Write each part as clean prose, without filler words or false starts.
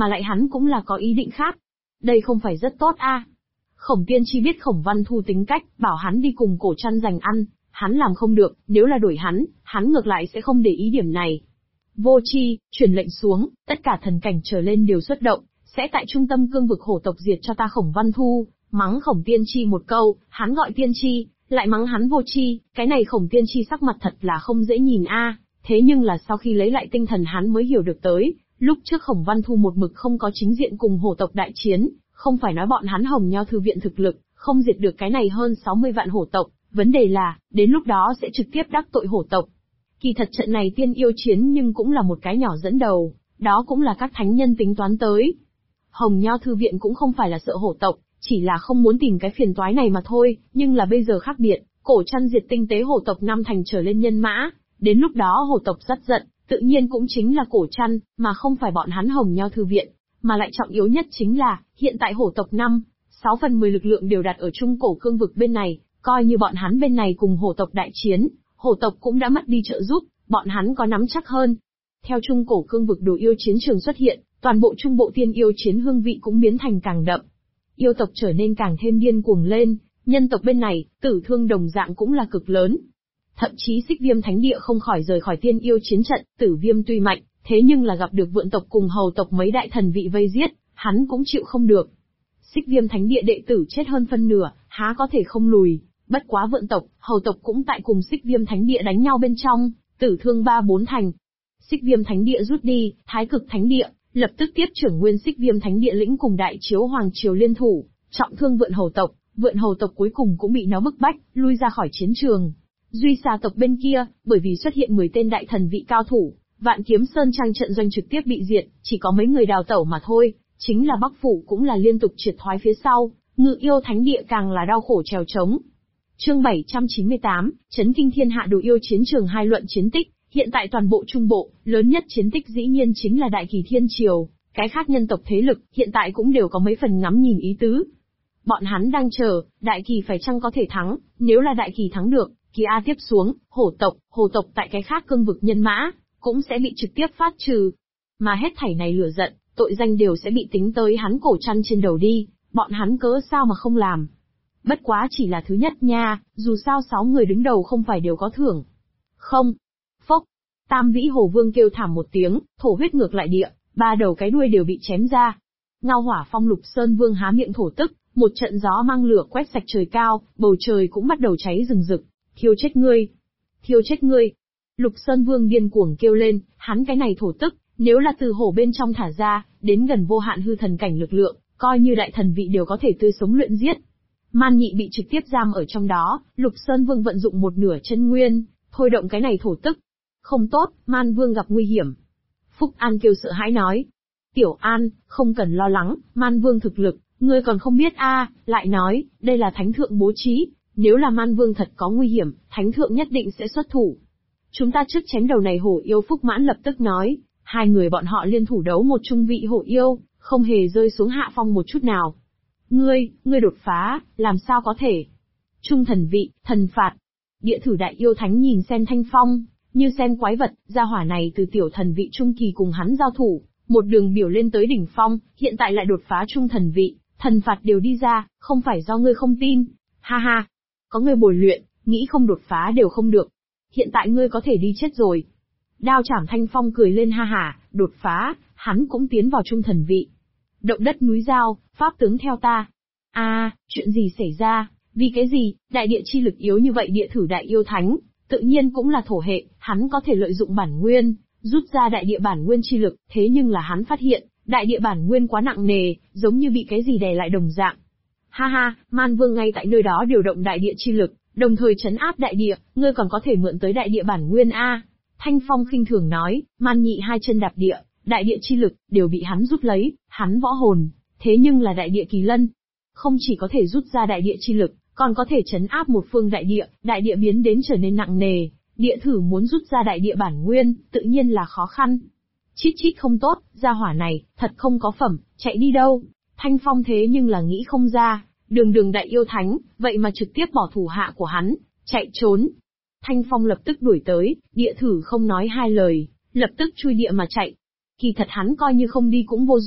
mà lại hắn cũng là có ý định khác. Đây không phải rất tốt a? Khổng Tiên Tri biết Khổng Văn Thu tính cách, bảo hắn đi cùng Cổ Trăn giành ăn, hắn làm không được, nếu là đổi hắn ngược lại sẽ không để ý điểm này. Vô Chi, truyền lệnh xuống, tất cả thần cảnh trở lên đều xuất động, sẽ tại trung tâm cương vực hổ tộc diệt cho ta Khổng Văn Thu, mắng Khổng Tiên Tri một câu, hắn gọi Tiên Tri, lại mắng hắn Vô Chi, cái này Khổng Tiên Tri sắc mặt thật là không dễ nhìn a. Thế nhưng là sau khi lấy lại tinh thần hắn mới hiểu được tới, lúc trước Khổng Văn Thu một mực không có chính diện cùng hổ tộc đại chiến, không phải nói bọn hắn Hồng Nho thư viện thực lực, không diệt được cái này hơn 60 vạn hổ tộc, vấn đề là, đến lúc đó sẽ trực tiếp đắc tội hổ tộc. Kỳ thật trận này tiên yêu chiến nhưng cũng là một cái nhỏ dẫn đầu, đó cũng là các thánh nhân tính toán tới. Hồng Nho thư viện cũng không phải là sợ hổ tộc, chỉ là không muốn tìm cái phiền toái này mà thôi, nhưng là bây giờ khác biệt, Cổ Trăn diệt tinh tế hổ tộc 5 thành trở lên nhân mã, đến lúc đó hổ tộc rất giận, tự nhiên cũng chính là Cổ Trăn, mà không phải bọn hắn Hồng Nho thư viện, mà lại trọng yếu nhất chính là, hiện tại hổ tộc 6 phần 10 lực lượng đều đặt ở trung cổ cương vực bên này, coi như bọn hắn bên này cùng hổ tộc đại chiến, hổ tộc cũng đã mất đi trợ giúp, bọn hắn có nắm chắc hơn. Theo trung cổ cương vực đồ yêu chiến trường xuất hiện, toàn bộ trung bộ tiên yêu chiến hương vị cũng biến thành càng đậm. Yêu tộc trở nên càng thêm điên cuồng lên, nhân tộc bên này, tử thương đồng dạng cũng là cực lớn. Thậm chí Xích Viêm Thánh Địa không khỏi rời khỏi tiên yêu chiến trận, Tử Viêm tuy mạnh, thế nhưng là gặp được Vượn tộc cùng Hầu tộc mấy đại thần vị vây giết, hắn cũng chịu không được. Xích Viêm Thánh Địa đệ tử chết hơn phân nửa, há có thể không lùi, bất quá Vượn tộc, Hầu tộc cũng tại cùng Xích Viêm Thánh Địa đánh nhau bên trong, tử thương 3-4 thành. Xích Viêm Thánh Địa rút đi, Thái Cực Thánh Địa lập tức tiếp trưởng nguyên Xích Viêm Thánh Địa lĩnh cùng Đại Chiếu Hoàng Triều liên thủ, trọng thương Vượn Hầu tộc cuối cùng cũng bị nó bức bách, lui ra khỏi chiến trường. Duy Xà tộc bên kia, bởi vì xuất hiện 10 tên đại thần vị cao thủ, Vạn Kiếm Sơn trang trận doanh trực tiếp bị diệt, chỉ có mấy người đào tẩu mà thôi, chính là Bắc Phủ cũng là liên tục triệt thoái phía sau, Ngự Yêu Thánh Địa càng là đau khổ trèo trống. Chương 798, chấn kinh thiên hạ đồ yêu chiến trường hai luận chiến tích, hiện tại toàn bộ trung bộ, lớn nhất chiến tích dĩ nhiên chính là Đại Kỳ Thiên Triều, cái khác nhân tộc thế lực, hiện tại cũng đều có mấy phần ngắm nhìn ý tứ. Bọn hắn đang chờ, Đại Kỳ phải chăng có thể thắng, nếu là Đại Kỳ thắng được, kỳ A tiếp xuống, hồ tộc tại cái khác cương vực nhân mã, cũng sẽ bị trực tiếp phát trừ. Mà hết thảy này lửa giận, tội danh đều sẽ bị tính tới hắn Cổ Trăn trên đầu đi, bọn hắn cớ sao mà không làm. Bất quá chỉ là thứ nhất nha, dù sao 6 người đứng đầu không phải đều có thưởng. Không. Phốc. Tam Vĩ Hồ Vương kêu thảm một tiếng, thổ huyết ngược lại địa, 3 đầu cái đuôi đều bị chém ra. Ngao Hỏa Phong Lục Sơn Vương há miệng thổ tức, một trận gió mang lửa quét sạch trời cao, bầu trời cũng bắt đầu cháy rừng rực. Thiêu chết ngươi! Thiêu chết ngươi! Lục Sơn Vương điên cuồng kêu lên, hắn cái này thổ tức, nếu là từ hổ bên trong thả ra, đến gần vô hạn hư thần cảnh lực lượng, coi như đại thần vị đều có thể tươi sống luyện giết. Man Nhị bị trực tiếp giam ở trong đó, Lục Sơn Vương vận dụng một nửa chân nguyên, thôi động cái này thổ tức. Không tốt, Man Vương gặp nguy hiểm. Phúc An kêu sợ hãi nói. Tiểu An, không cần lo lắng, Man Vương thực lực, ngươi còn không biết a, lại nói, đây là Thánh Thượng bố trí, nếu là Man Vương thật có nguy hiểm, Thánh Thượng nhất định sẽ xuất thủ. Chúng ta trước chém đầu này hổ yêu. Phúc Mãn lập tức nói, hai người bọn họ liên thủ đấu một trung vị hổ yêu, không hề rơi xuống hạ phong một chút nào. Ngươi đột phá, làm sao có thể? Trung thần vị, thần phạt. Địa thử đại yêu thánh nhìn xem Thanh Phong, như xem quái vật, gia hỏa này từ tiểu thần vị trung kỳ cùng hắn giao thủ, một đường biểu lên tới đỉnh phong, hiện tại lại đột phá trung thần vị, thần phạt đều đi ra, không phải do ngươi không tin. Ha ha, có ngươi bồi luyện, nghĩ không đột phá đều không được. Hiện tại ngươi có thể đi chết rồi. Đao Trảm Thanh Phong cười lên ha hả, đột phá, hắn cũng tiến vào trung thần vị. Động đất núi giao, pháp tướng theo ta. Chuyện gì xảy ra, vì cái gì, đại địa chi lực yếu như vậy? Địa thử đại yêu thánh, tự nhiên cũng là thổ hệ, hắn có thể lợi dụng bản nguyên, rút ra đại địa bản nguyên chi lực, thế nhưng là hắn phát hiện, đại địa bản nguyên quá nặng nề, giống như bị cái gì đè lại đồng dạng. Ha ha, Man Vương ngay tại nơi đó điều động đại địa chi lực, đồng thời trấn áp đại địa, ngươi còn có thể mượn tới đại địa bản nguyên a? Thanh Phong khinh thường nói, Man Nhị hai chân đạp địa, đại địa chi lực đều bị hắn rút lấy, hắn võ hồn, thế nhưng là đại địa kỳ lân, không chỉ có thể rút ra đại địa chi lực, còn có thể trấn áp một phương đại địa biến đến trở nên nặng nề, địa thử muốn rút ra đại địa bản nguyên, tự nhiên là khó khăn. Chít chít không tốt, gia hỏa này, thật không có phẩm, chạy đi đâu? Thanh Phong thế nhưng là nghĩ không ra, đường đại yêu thánh, vậy mà trực tiếp bỏ thủ hạ của hắn, chạy trốn. Thanh Phong lập tức đuổi tới, địa thử không nói hai lời, lập tức chui địa mà chạy. Kỳ thật hắn coi như không đi cũng vô dụng,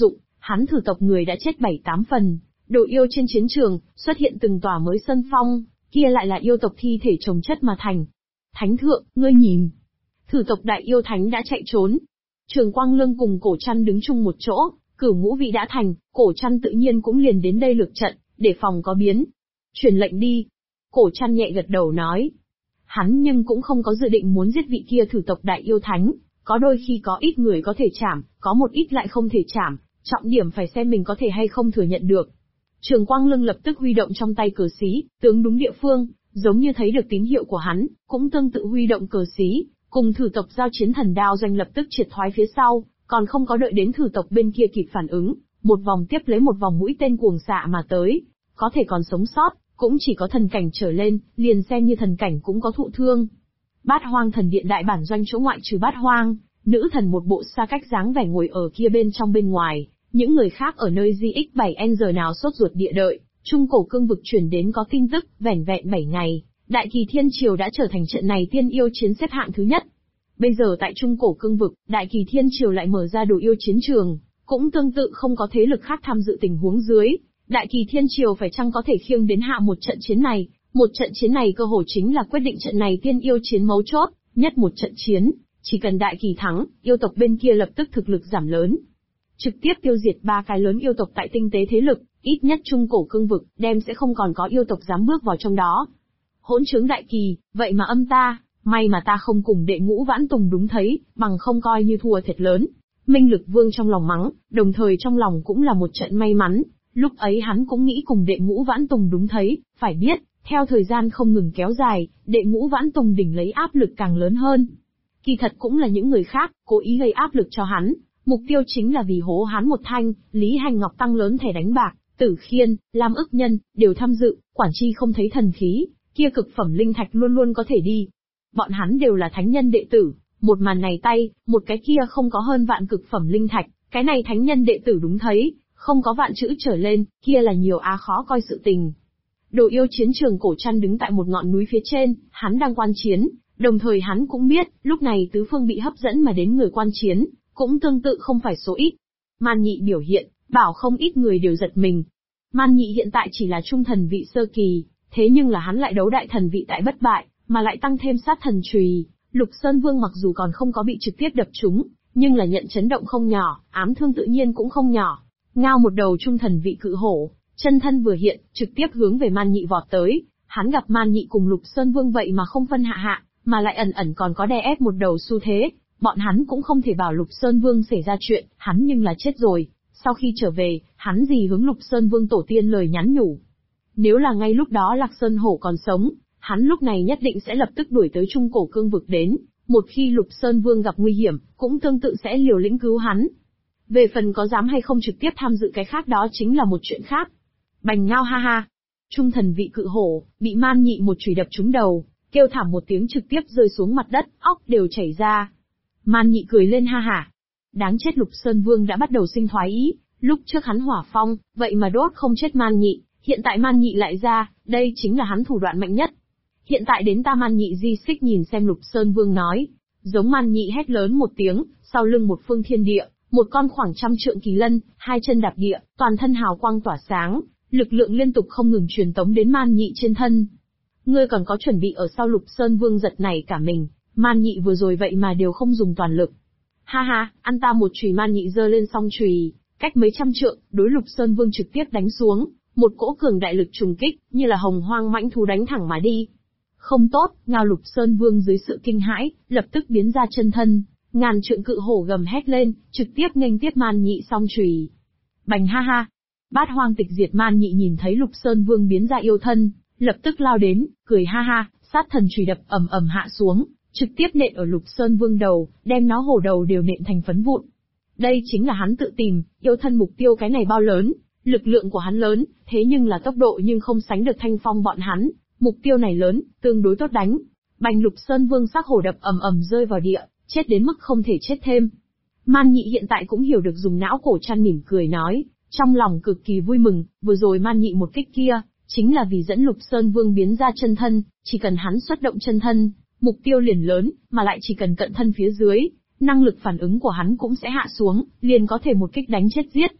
Hắn thử tộc người đã chết 7-8 phần, đồ yêu trên chiến trường, xuất hiện từng tòa mới sân phong, kia lại là yêu tộc thi thể chồng chất mà thành. Thánh thượng, ngươi nhìn. Thử tộc đại yêu thánh đã chạy trốn. Trường Quang Lương cùng Cổ Trăn đứng chung một chỗ, Cửu Ngũ Vị đã thành, Cổ Trăn tự nhiên cũng liền đến đây lược trận, để phòng có biến. Truyền lệnh đi. Cổ Trăn nhẹ gật đầu nói. Hắn nhưng cũng không có dự định muốn giết vị kia thử tộc đại yêu thánh, có đôi khi có ít người có thể chảm, có một ít lại không thể chảm, trọng điểm phải xem mình có thể hay không thừa nhận được. Trường Quang Lương lập tức huy động trong tay cờ xí, tướng đúng địa phương, giống như thấy được tín hiệu của hắn, cũng tương tự huy động cờ xí, cùng thử tộc giao chiến thần đao doanh lập tức triệt thoái phía sau, còn không có đợi đến thử tộc bên kia kịp phản ứng, một vòng tiếp lấy một vòng mũi tên cuồng xạ mà tới, có thể còn sống sót, cũng chỉ có thần cảnh trở lên, liền xem như thần cảnh cũng có thụ thương. Bát Hoang Thần Điện đại bản doanh chỗ ngoại trừ Bát Hoang, nữ thần một bộ xa cách dáng vẻ ngồi ở kia bên trong bên ngoài, những người khác ở nơi GX7N giờ nào sốt ruột địa đợi. Trung cổ cương vực truyền đến có tin tức, vẻn vẹn 7 ngày, Đại Kỳ Thiên Triều đã trở thành trận này tiên yêu chiến xếp hạng thứ nhất. Bây giờ tại Trung cổ cương vực, Đại Kỳ Thiên Triều lại mở ra đồ yêu chiến trường, cũng tương tự không có thế lực khác tham dự tình huống dưới. Đại Kỳ Thiên Triều phải chăng có thể khiêng đến hạ một trận chiến này? Một trận chiến này cơ hồ chính là quyết định trận này tiên yêu chiến mấu chốt, nhất một trận chiến, chỉ cần Đại Kỳ thắng, yêu tộc bên kia lập tức thực lực giảm lớn. Trực tiếp tiêu diệt 3 cái lớn yêu tộc tại tinh tế thế lực, ít nhất Trung cổ cương vực, đem sẽ không còn có yêu tộc dám bước vào trong đó. Hỗn trướng Đại Kỳ, vậy mà âm ta, may mà ta không cùng đệ Ngũ Vãn Tùng đúng thấy, bằng không coi như thua thiệt lớn. Minh Lực Vương trong lòng mắng, đồng thời trong lòng cũng là một trận may mắn, lúc ấy hắn cũng nghĩ cùng đệ Ngũ Vãn Tùng đúng thấy, phải biết, theo thời gian không ngừng kéo dài, đệ Ngũ Vãn Tùng đỉnh lấy áp lực càng lớn hơn. Kỳ thật cũng là những người khác, cố ý gây áp lực cho hắn, mục tiêu chính là vì hố hắn một thanh, Lý Hành Ngọc tăng lớn thẻ đánh bạc, Tử Khiên, Lam Ức Nhân, đều tham dự, quản chi không thấy thần khí, kia cực phẩm linh thạch luôn luôn có thể đi. Bọn hắn đều là thánh nhân đệ tử, một màn này tay, một cái kia không có hơn vạn cực phẩm linh thạch, cái này thánh nhân đệ tử đúng thấy, không có vạn chữ trở lên, kia là nhiều khó coi sự tình. Đồ yêu chiến trường Cổ Trăn đứng tại một ngọn núi phía trên, hắn đang quan chiến, đồng thời hắn cũng biết, lúc này tứ phương bị hấp dẫn mà đến người quan chiến, cũng tương tự không phải số ít. Man Nhị biểu hiện, bảo không ít người đều giật mình. Man Nhị hiện tại chỉ là trung thần vị sơ kỳ, thế nhưng là hắn lại đấu đại thần vị tại bất bại, mà lại tăng thêm sát thần chùy. Lục Sơn Vương mặc dù còn không có bị trực tiếp đập trúng, nhưng là nhận chấn động không nhỏ, ám thương tự nhiên cũng không nhỏ. Ngao một đầu trung thần vị cự hổ, chân thân vừa hiện, trực tiếp hướng về Man Nhị vọt tới. Hắn gặp Man Nhị cùng Lục Sơn Vương vậy mà không phân hạ hạ, mà lại ẩn ẩn còn có đè ép một đầu xu thế. Bọn hắn cũng không thể bảo Lục Sơn Vương xảy ra chuyện, hắn nhưng là chết rồi. Sau khi trở về, hắn gì hướng Lục Sơn Vương tổ tiên lời nhắn nhủ. Nếu là ngay lúc đó Lạc Sơn Hổ còn sống, hắn lúc này nhất định sẽ lập tức đuổi tới Trung cổ cương vực đến, một khi Lục Sơn Vương gặp nguy hiểm, cũng tương tự sẽ liều lĩnh cứu hắn. Về phần có dám hay không trực tiếp tham dự cái khác đó chính là một chuyện khác. Bành Ngao ha ha. Trung thần vị cự hổ, bị Man Nhị một chùy đập trúng đầu, kêu thảm một tiếng trực tiếp rơi xuống mặt đất, óc đều chảy ra. Man Nhị cười lên ha hả. Đáng chết Lục Sơn Vương đã bắt đầu sinh thoái ý, lúc trước hắn hỏa phong, vậy mà đốt không chết Man Nhị, hiện tại Man Nhị lại ra, đây chính là hắn thủ đoạn mạnh nhất. Hiện tại đến ta Man Nhị di xích nhìn xem Lục Sơn Vương nói. Giống Man Nhị hét lớn một tiếng, sau lưng một phương thiên địa, một con khoảng 100 trượng kỳ lân, hai chân đạp địa, toàn thân hào quang tỏa sáng, lực lượng liên tục không ngừng truyền tống đến Man Nhị trên thân. Ngươi còn có chuẩn bị ở sau Lục Sơn Vương giật nảy cả mình, Man Nhị vừa rồi vậy mà đều không dùng toàn lực. Ha ha, ăn ta một chùy. Man Nhị giơ lên song chùy, cách mấy trăm trượng, đối Lục Sơn Vương trực tiếp đánh xuống, một cỗ cường đại lực trùng kích, như là hồng hoang mãnh thú đánh thẳng mà đi. Không tốt, Ngao Lục Sơn Vương dưới sự kinh hãi, lập tức biến ra chân thân, ngàn trượng cự hổ gầm hét lên, trực tiếp nghênh tiếp Man Nhị song chùy. Bành ha ha. Bát Hoang Tịch Diệt Man Nhị nhìn thấy Lục Sơn Vương biến ra yêu thân, lập tức lao đến, cười ha ha, sát thần chùy đập ầm ầm hạ xuống, trực tiếp nện ở Lục Sơn Vương đầu, đem nó hổ đầu đều nện thành phấn vụn. Đây chính là hắn tự tìm, yêu thân mục tiêu cái này bao lớn, lực lượng của hắn lớn, thế nhưng là tốc độ nhưng không sánh được Thanh Phong bọn hắn, mục tiêu này lớn, tương đối tốt đánh. Bành Lục Sơn Vương sắc hổ đập ầm ầm rơi vào địa, chết đến mức không thể chết thêm. Man Nhị hiện tại cũng hiểu được dùng não Cổ Trăn mỉm cười nói, trong lòng cực kỳ vui mừng, vừa rồi Man Nhị một kích kia, chính là vì dẫn Lục Sơn Vương biến ra chân thân, chỉ cần hắn xuất động chân thân, mục tiêu liền lớn, mà lại chỉ cần cận thân phía dưới, năng lực phản ứng của hắn cũng sẽ hạ xuống, liền có thể một kích đánh chết giết.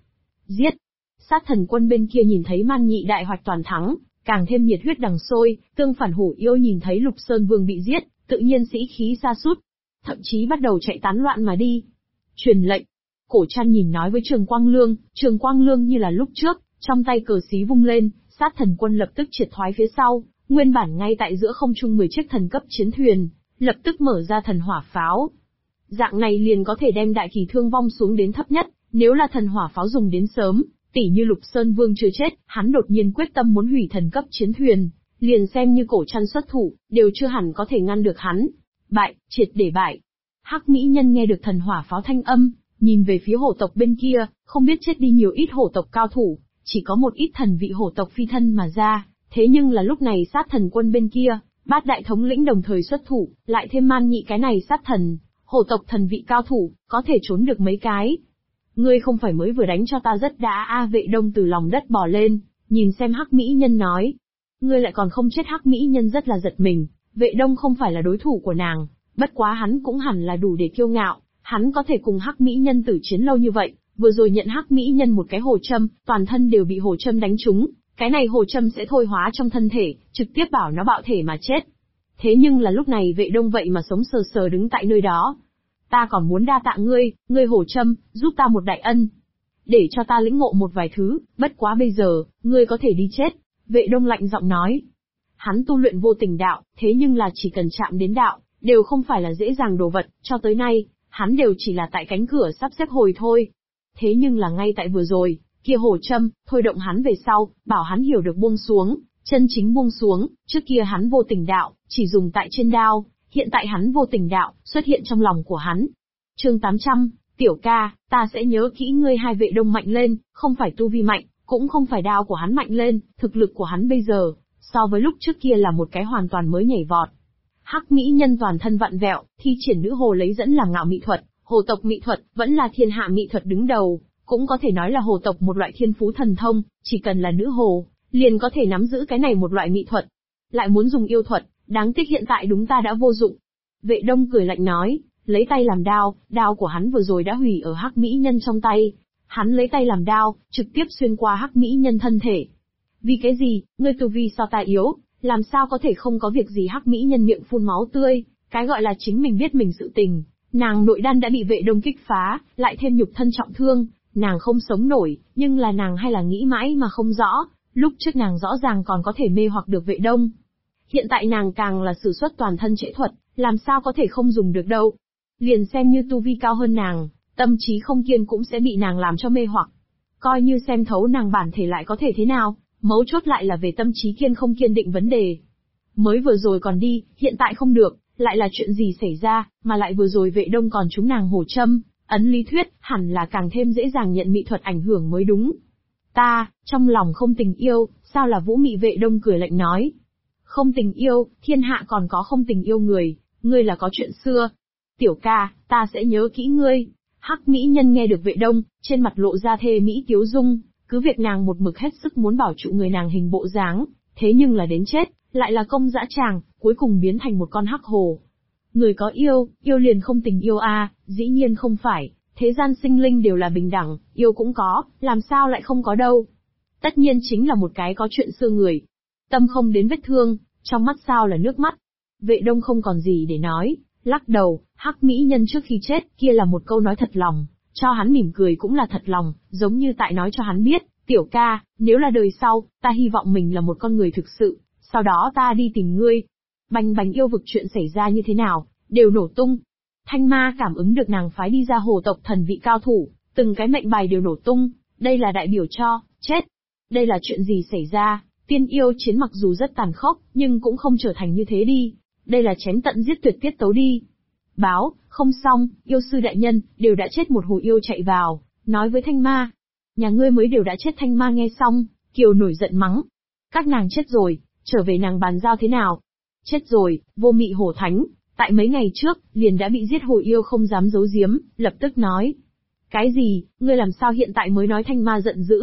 Giết! Sát thần quân bên kia nhìn thấy Man Nhị đại hoạch toàn thắng, càng thêm nhiệt huyết đằng sôi, tương phản hổ yêu nhìn thấy Lục Sơn Vương bị giết, tự nhiên sĩ khí sa sút, thậm chí bắt đầu chạy tán loạn mà đi. Truyền lệnh! Cổ Trăn nhìn nói với Trường Quang Lương như là lúc trước, trong tay cờ xí vung lên, sát thần quân lập tức triệt thoái phía sau, nguyên bản ngay tại giữa không trung 10 chiếc thần cấp chiến thuyền, lập tức mở ra thần hỏa pháo. Dạng này liền có thể đem đại kỳ thương vong xuống đến thấp nhất, nếu là thần hỏa pháo dùng đến sớm, tỉ như Lục Sơn Vương chưa chết, hắn đột nhiên quyết tâm muốn hủy thần cấp chiến thuyền, liền xem như Cổ Trăn xuất thủ, đều chưa hẳn có thể ngăn được hắn. Bại, triệt để bại. Hắc Mỹ Nhân nghe được thần hỏa pháo thanh âm, nhìn về phía hổ tộc bên kia, không biết chết đi nhiều ít hổ tộc cao thủ, chỉ có một ít thần vị hổ tộc phi thân mà ra, thế nhưng là lúc này sát thần quân bên kia, bát đại thống lĩnh đồng thời xuất thủ, lại thêm Man Nhị cái này sát thần, hổ tộc thần vị cao thủ, có thể trốn được mấy cái. Ngươi không phải mới vừa đánh cho ta rất đã Vệ Đông từ lòng đất bò lên, nhìn xem Hắc Mỹ Nhân nói. Ngươi lại còn không chết. Hắc Mỹ Nhân rất là giật mình, Vệ Đông không phải là đối thủ của nàng, bất quá hắn cũng hẳn là đủ để kiêu ngạo, hắn có thể cùng Hắc Mỹ Nhân tử chiến lâu như vậy, vừa rồi nhận Hắc Mỹ Nhân một cái hồ châm, toàn thân đều bị hồ châm đánh trúng, cái này hồ châm sẽ thôi hóa trong thân thể, trực tiếp bảo nó bạo thể mà chết. Thế nhưng là lúc này Vệ Đông vậy mà sống sờ sờ đứng tại nơi đó. Ta còn muốn đa tạ ngươi hổ châm, giúp ta một đại ân. Để cho ta lĩnh ngộ một vài thứ, bất quá bây giờ, ngươi có thể đi chết. Vệ Đông lạnh giọng nói. Hắn tu luyện vô tình đạo, thế nhưng là chỉ cần chạm đến đạo, đều không phải là dễ dàng đồ vật, cho tới nay, hắn đều chỉ là tại cánh cửa sắp xếp hồi thôi. Thế nhưng là ngay tại vừa rồi, kia hổ châm, thôi động hắn về sau, bảo hắn hiểu được buông xuống, chân chính buông xuống, trước kia hắn vô tình đạo, chỉ dùng tại trên đao. Hiện tại hắn vô tình đạo, xuất hiện trong lòng của hắn. Chương 800, tiểu ca, ta sẽ nhớ kỹ ngươi. Hai Vệ Đông mạnh lên, không phải tu vi mạnh, cũng không phải đao của hắn mạnh lên, thực lực của hắn bây giờ, so với lúc trước kia là một cái hoàn toàn mới nhảy vọt. Hắc Mỹ Nhân toàn thân vặn vẹo, thi triển nữ hồ lấy dẫn làm ngạo mỹ thuật, hồ tộc mỹ thuật, vẫn là thiên hạ mỹ thuật đứng đầu, cũng có thể nói là hồ tộc một loại thiên phú thần thông, chỉ cần là nữ hồ, liền có thể nắm giữ cái này một loại mỹ thuật. Lại muốn dùng yêu thuật, đáng tiếc hiện tại đúng ta đã vô dụng. Vệ Đông cười lạnh nói, lấy tay làm đao, đao của hắn vừa rồi đã hủy ở Hắc Mỹ Nhân trong tay. Hắn lấy tay làm đao, trực tiếp xuyên qua Hắc Mỹ Nhân thân thể. Vì cái gì, ngươi tu vi so ta yếu, làm sao có thể không có việc gì? Hắc Mỹ Nhân miệng phun máu tươi, cái gọi là chính mình biết mình sự tình. Nàng nội đan đã bị Vệ Đông kích phá, lại thêm nhục thân trọng thương, nàng không sống nổi, nhưng là nàng hay là nghĩ mãi mà không rõ, lúc trước nàng rõ ràng còn có thể mê hoặc được Vệ Đông. Hiện tại nàng càng là sử xuất toàn thân trễ thuật, làm sao có thể không dùng được đâu. Liền xem như tu vi cao hơn nàng, tâm trí không kiên cũng sẽ bị nàng làm cho mê hoặc. Coi như xem thấu nàng bản thể lại có thể thế nào, mấu chốt lại là về tâm trí kiên không kiên định vấn đề. Mới vừa rồi còn đi, hiện tại không được, lại là chuyện gì xảy ra, mà lại vừa rồi Vệ Đông còn trúng nàng hổ châm, ấn lý thuyết, hẳn là càng thêm dễ dàng nhận mỹ thuật ảnh hưởng mới đúng. Ta, trong lòng không tình yêu, sao là vũ mị? Vệ Đông cười lạnh nói. Không tình yêu, thiên hạ còn có không tình yêu người, ngươi là có chuyện xưa. Tiểu ca, ta sẽ nhớ kỹ ngươi. Hắc Mỹ Nhân nghe được Vệ Đông, trên mặt lộ ra thê mỹ tiếu dung, cứ việc nàng một mực hết sức muốn bảo trụ người nàng hình bộ dáng, thế nhưng là đến chết, lại là công dã tràng, cuối cùng biến thành một con hắc hồ. Người có yêu, yêu liền không tình yêu dĩ nhiên không phải, thế gian sinh linh đều là bình đẳng, yêu cũng có, làm sao lại không có đâu. Tất nhiên chính là một cái có chuyện xưa người. Tâm không đến vết thương, trong mắt sao là nước mắt. Vệ Đông không còn gì để nói, lắc đầu. Hắc Mỹ Nhân trước khi chết, kia là một câu nói thật lòng, cho hắn mỉm cười cũng là thật lòng, giống như tại nói cho hắn biết, tiểu ca, nếu là đời sau, ta hy vọng mình là một con người thực sự, sau đó ta đi tìm ngươi. Bành bành yêu vực chuyện xảy ra như thế nào, đều nổ tung. Thanh Ma cảm ứng được nàng phái đi ra hồ tộc thần vị cao thủ, từng cái mệnh bài đều nổ tung, đây là đại biểu cho, chết. Đây là chuyện gì xảy ra? Tiên yêu chiến mặc dù rất tàn khốc, nhưng cũng không trở thành như thế đi. Đây là chém tận giết tuyệt tiết tấu đi. Báo, không xong, yêu sư đại nhân, đều đã chết. Một hồ yêu chạy vào, nói với Thanh Ma. Nhà ngươi mới đều đã chết. Thanh Ma nghe xong, Kiều nổi giận mắng. Các nàng chết rồi, trở về nàng bàn giao thế nào? Chết rồi, vô mị hổ thánh, tại mấy ngày trước, liền đã bị giết. Hồ yêu không dám giấu giếm, lập tức nói. Cái gì, ngươi làm sao hiện tại mới nói? Thanh Ma giận dữ.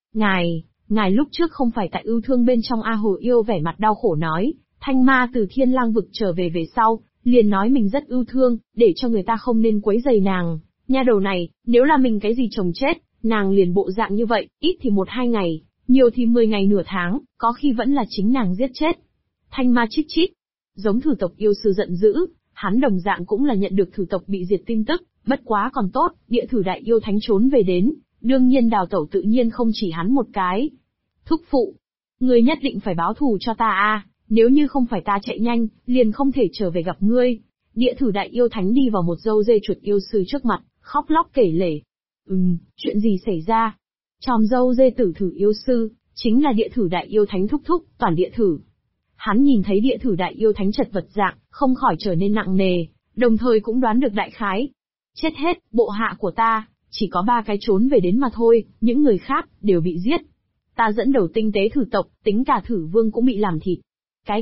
Ngài lúc trước không phải tại ưu thương bên trong? Hồ yêu vẻ mặt đau khổ nói, Thanh Ma từ Thiên Lang vực trở về sau, liền nói mình rất ưu thương, để cho người ta không nên quấy rầy nàng. Nha đầu này, nếu là mình cái gì chồng chết, Nàng liền bộ dạng như vậy, ít thì 1-2 ngày, nhiều thì 10 ngày nửa tháng, có khi vẫn là chính nàng giết chết. Thanh ma chít chít. Giống thử tộc yêu sư giận dữ, hắn đồng dạng cũng là nhận được thử tộc bị diệt tin tức, bất quá còn tốt, địa thử đại yêu thánh trốn về đến, đương nhiên đào tẩu tự nhiên không chỉ hắn một cái. Thúc phụ, ngươi nhất định phải báo thù cho ta a, nếu như không phải ta chạy nhanh, liền không thể trở về gặp ngươi. Địa thử đại yêu thánh đi vào một dâu dê chuột yêu sư trước mặt, khóc lóc kể lể. Chuyện gì xảy ra? Tròm dâu dê tử thử yêu sư, chính là địa thử đại yêu thánh thúc thúc, Toàn địa thử. Hắn nhìn thấy địa thử đại yêu thánh chật vật dạng, không khỏi trở nên nặng nề, đồng thời cũng đoán được đại khái. Chết hết, bộ hạ của ta, chỉ có 3 cái trốn về đến mà thôi, những người khác, đều bị giết. Ta dẫn đầu tinh tế thử tộc, tính cả thử vương cũng bị làm thịt. Cái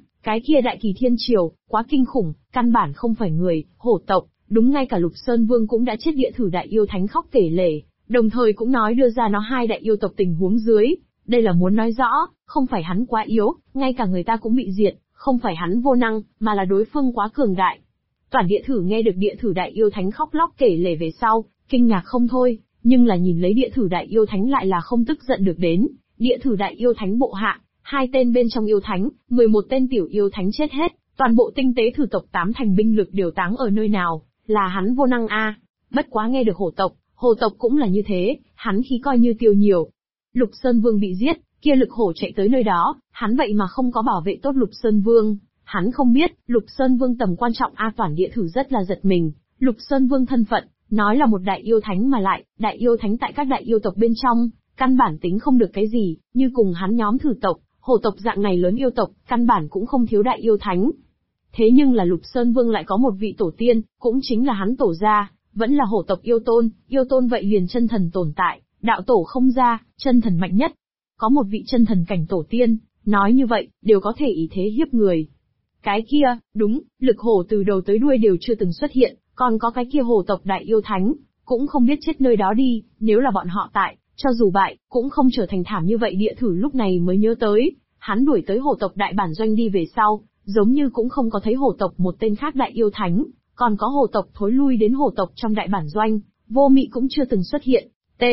kia đại kỳ thiên triều, quá kinh khủng, căn bản không phải người, hổ tộc, đúng ngay cả Lục Sơn Vương cũng đã chết. Địa thử đại yêu thánh khóc kể lể, đồng thời cũng nói đưa ra nó 2 đại yêu tộc tình huống dưới. Đây là muốn nói rõ, không phải hắn quá yếu, ngay cả người ta cũng bị diệt, không phải hắn vô năng, mà là đối phương quá cường đại. Toàn địa thử nghe được địa thử đại yêu thánh khóc lóc kể lể về sau, kinh ngạc không thôi, nhưng là nhìn lấy địa thử đại yêu thánh lại là không tức giận được đến. Địa thử đại yêu thánh bộ hạ, 2 tên bên trong yêu thánh, 11 tên tiểu yêu thánh chết hết, toàn bộ tinh tế thử tộc 8 thành binh lực đều táng ở nơi nào, là hắn vô năng a. Bất quá nghe được hổ tộc cũng là như thế, hắn khí coi như tiêu nhiều. Lục Sơn Vương bị giết, kia lực hổ chạy tới nơi đó, hắn vậy mà không có bảo vệ tốt Lục Sơn Vương. Hắn không biết, Lục Sơn Vương tầm quan trọng a. Toàn địa thử rất là giật mình, Lục Sơn Vương thân phận, nói là một đại yêu thánh mà lại, đại yêu thánh tại các đại yêu tộc bên trong, căn bản tính không được cái gì, như cùng hắn nhóm thử tộc, hổ tộc dạng này lớn yêu tộc, căn bản cũng không thiếu đại yêu thánh. Thế nhưng là Lục Sơn Vương lại có một vị tổ tiên, cũng chính là hắn tổ gia, vẫn là hổ tộc yêu tôn vậy liền chân thần tồn tại, đạo tổ không ra, chân thần mạnh nhất. Có một vị chân thần cảnh tổ tiên, nói như vậy, đều có thể ý thế hiếp người. Cái kia, đúng, lực hổ từ đầu tới đuôi đều chưa từng xuất hiện, còn có cái kia hổ tộc đại yêu thánh, cũng không biết chết nơi đó đi, nếu là bọn họ tại, cho dù bại, cũng không trở thành thảm như vậy. Địa thử lúc này mới nhớ tới, hắn đuổi tới hổ tộc đại bản doanh đi về sau, giống như cũng không có thấy hổ tộc một tên khác đại yêu thánh, còn có hổ tộc thối lui đến hổ tộc trong đại bản doanh, vô mị cũng chưa từng xuất hiện.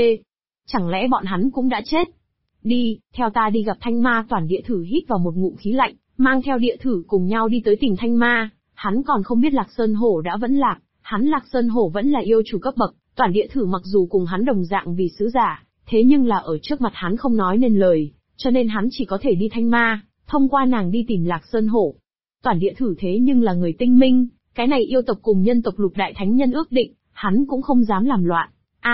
Chẳng lẽ bọn hắn cũng đã chết? Đi, theo ta đi gặp Thanh Ma. Toàn địa thử hít vào một ngụm khí lạnh, mang theo địa thử cùng nhau đi tới tìm Thanh Ma. Hắn còn không biết Lạc Sơn Hổ đã vẫn lạc, hắn Lạc Sơn Hổ vẫn là yêu chủ cấp bậc. Toàn địa thử mặc dù cùng hắn đồng dạng vì sứ giả, thế nhưng là ở trước mặt hắn không nói nên lời, cho nên hắn chỉ có thể đi Thanh Ma, thông qua nàng đi tìm Lạc Sơn Hổ. Toàn địa thử thế nhưng là người tinh minh, cái này yêu tộc cùng nhân tộc Lục đại thánh nhân ước định, hắn cũng không dám làm loạn.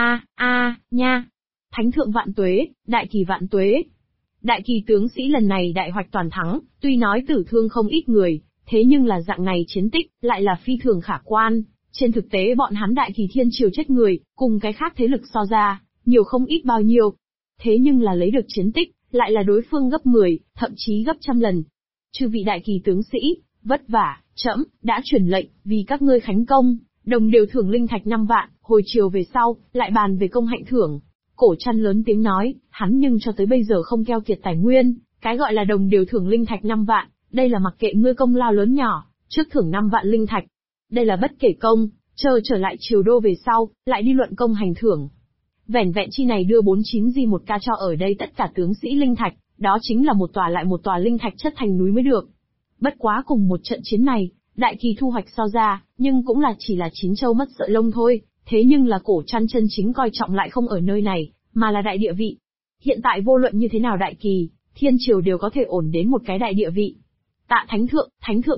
Nha! Thánh thượng vạn tuế, đại kỳ vạn tuế. Đại kỳ tướng sĩ lần này đại hoạch toàn thắng, tuy nói tử thương không ít người, thế nhưng là dạng này chiến tích, lại là phi thường khả quan. Trên thực tế bọn hắn đại kỳ thiên triều chết người, cùng cái khác thế lực so ra, nhiều không ít bao nhiêu. Thế nhưng là lấy được chiến tích, lại là đối phương gấp 10, thậm chí gấp trăm lần. Chư vị đại kỳ tướng sĩ, vất vả, trẫm đã truyền lệnh, vì các ngươi khánh công, đồng đều thưởng linh thạch 5 vạn, hồi chiều về sau, lại bàn về công hạnh thưởng. Cổ Trăn lớn tiếng nói, hắn nhưng cho tới bây giờ không keo kiệt tài nguyên, cái gọi là đồng đều thưởng linh thạch 5 vạn, đây là mặc kệ ngươi công lao lớn nhỏ, trước thưởng 5 vạn linh thạch. Đây là bất kể công, chờ trở lại triều đô về sau, lại đi luận công hành thưởng. Vẻn vẹn chi này đưa 49 di một ca cho ở đây tất cả tướng sĩ linh thạch, đó chính là một tòa lại một tòa linh thạch chất thành núi mới được. Bất quá cùng một trận chiến này, đại kỳ thu hoạch so ra, nhưng cũng là chỉ là chín châu mất sợi lông thôi. Thế nhưng là Cổ Trăn chân chính coi trọng lại không ở nơi này, mà là đại địa vị. Hiện tại vô luận như thế nào đại kỳ, thiên triều đều có thể ổn đến một cái đại địa vị. Tạ thánh thượng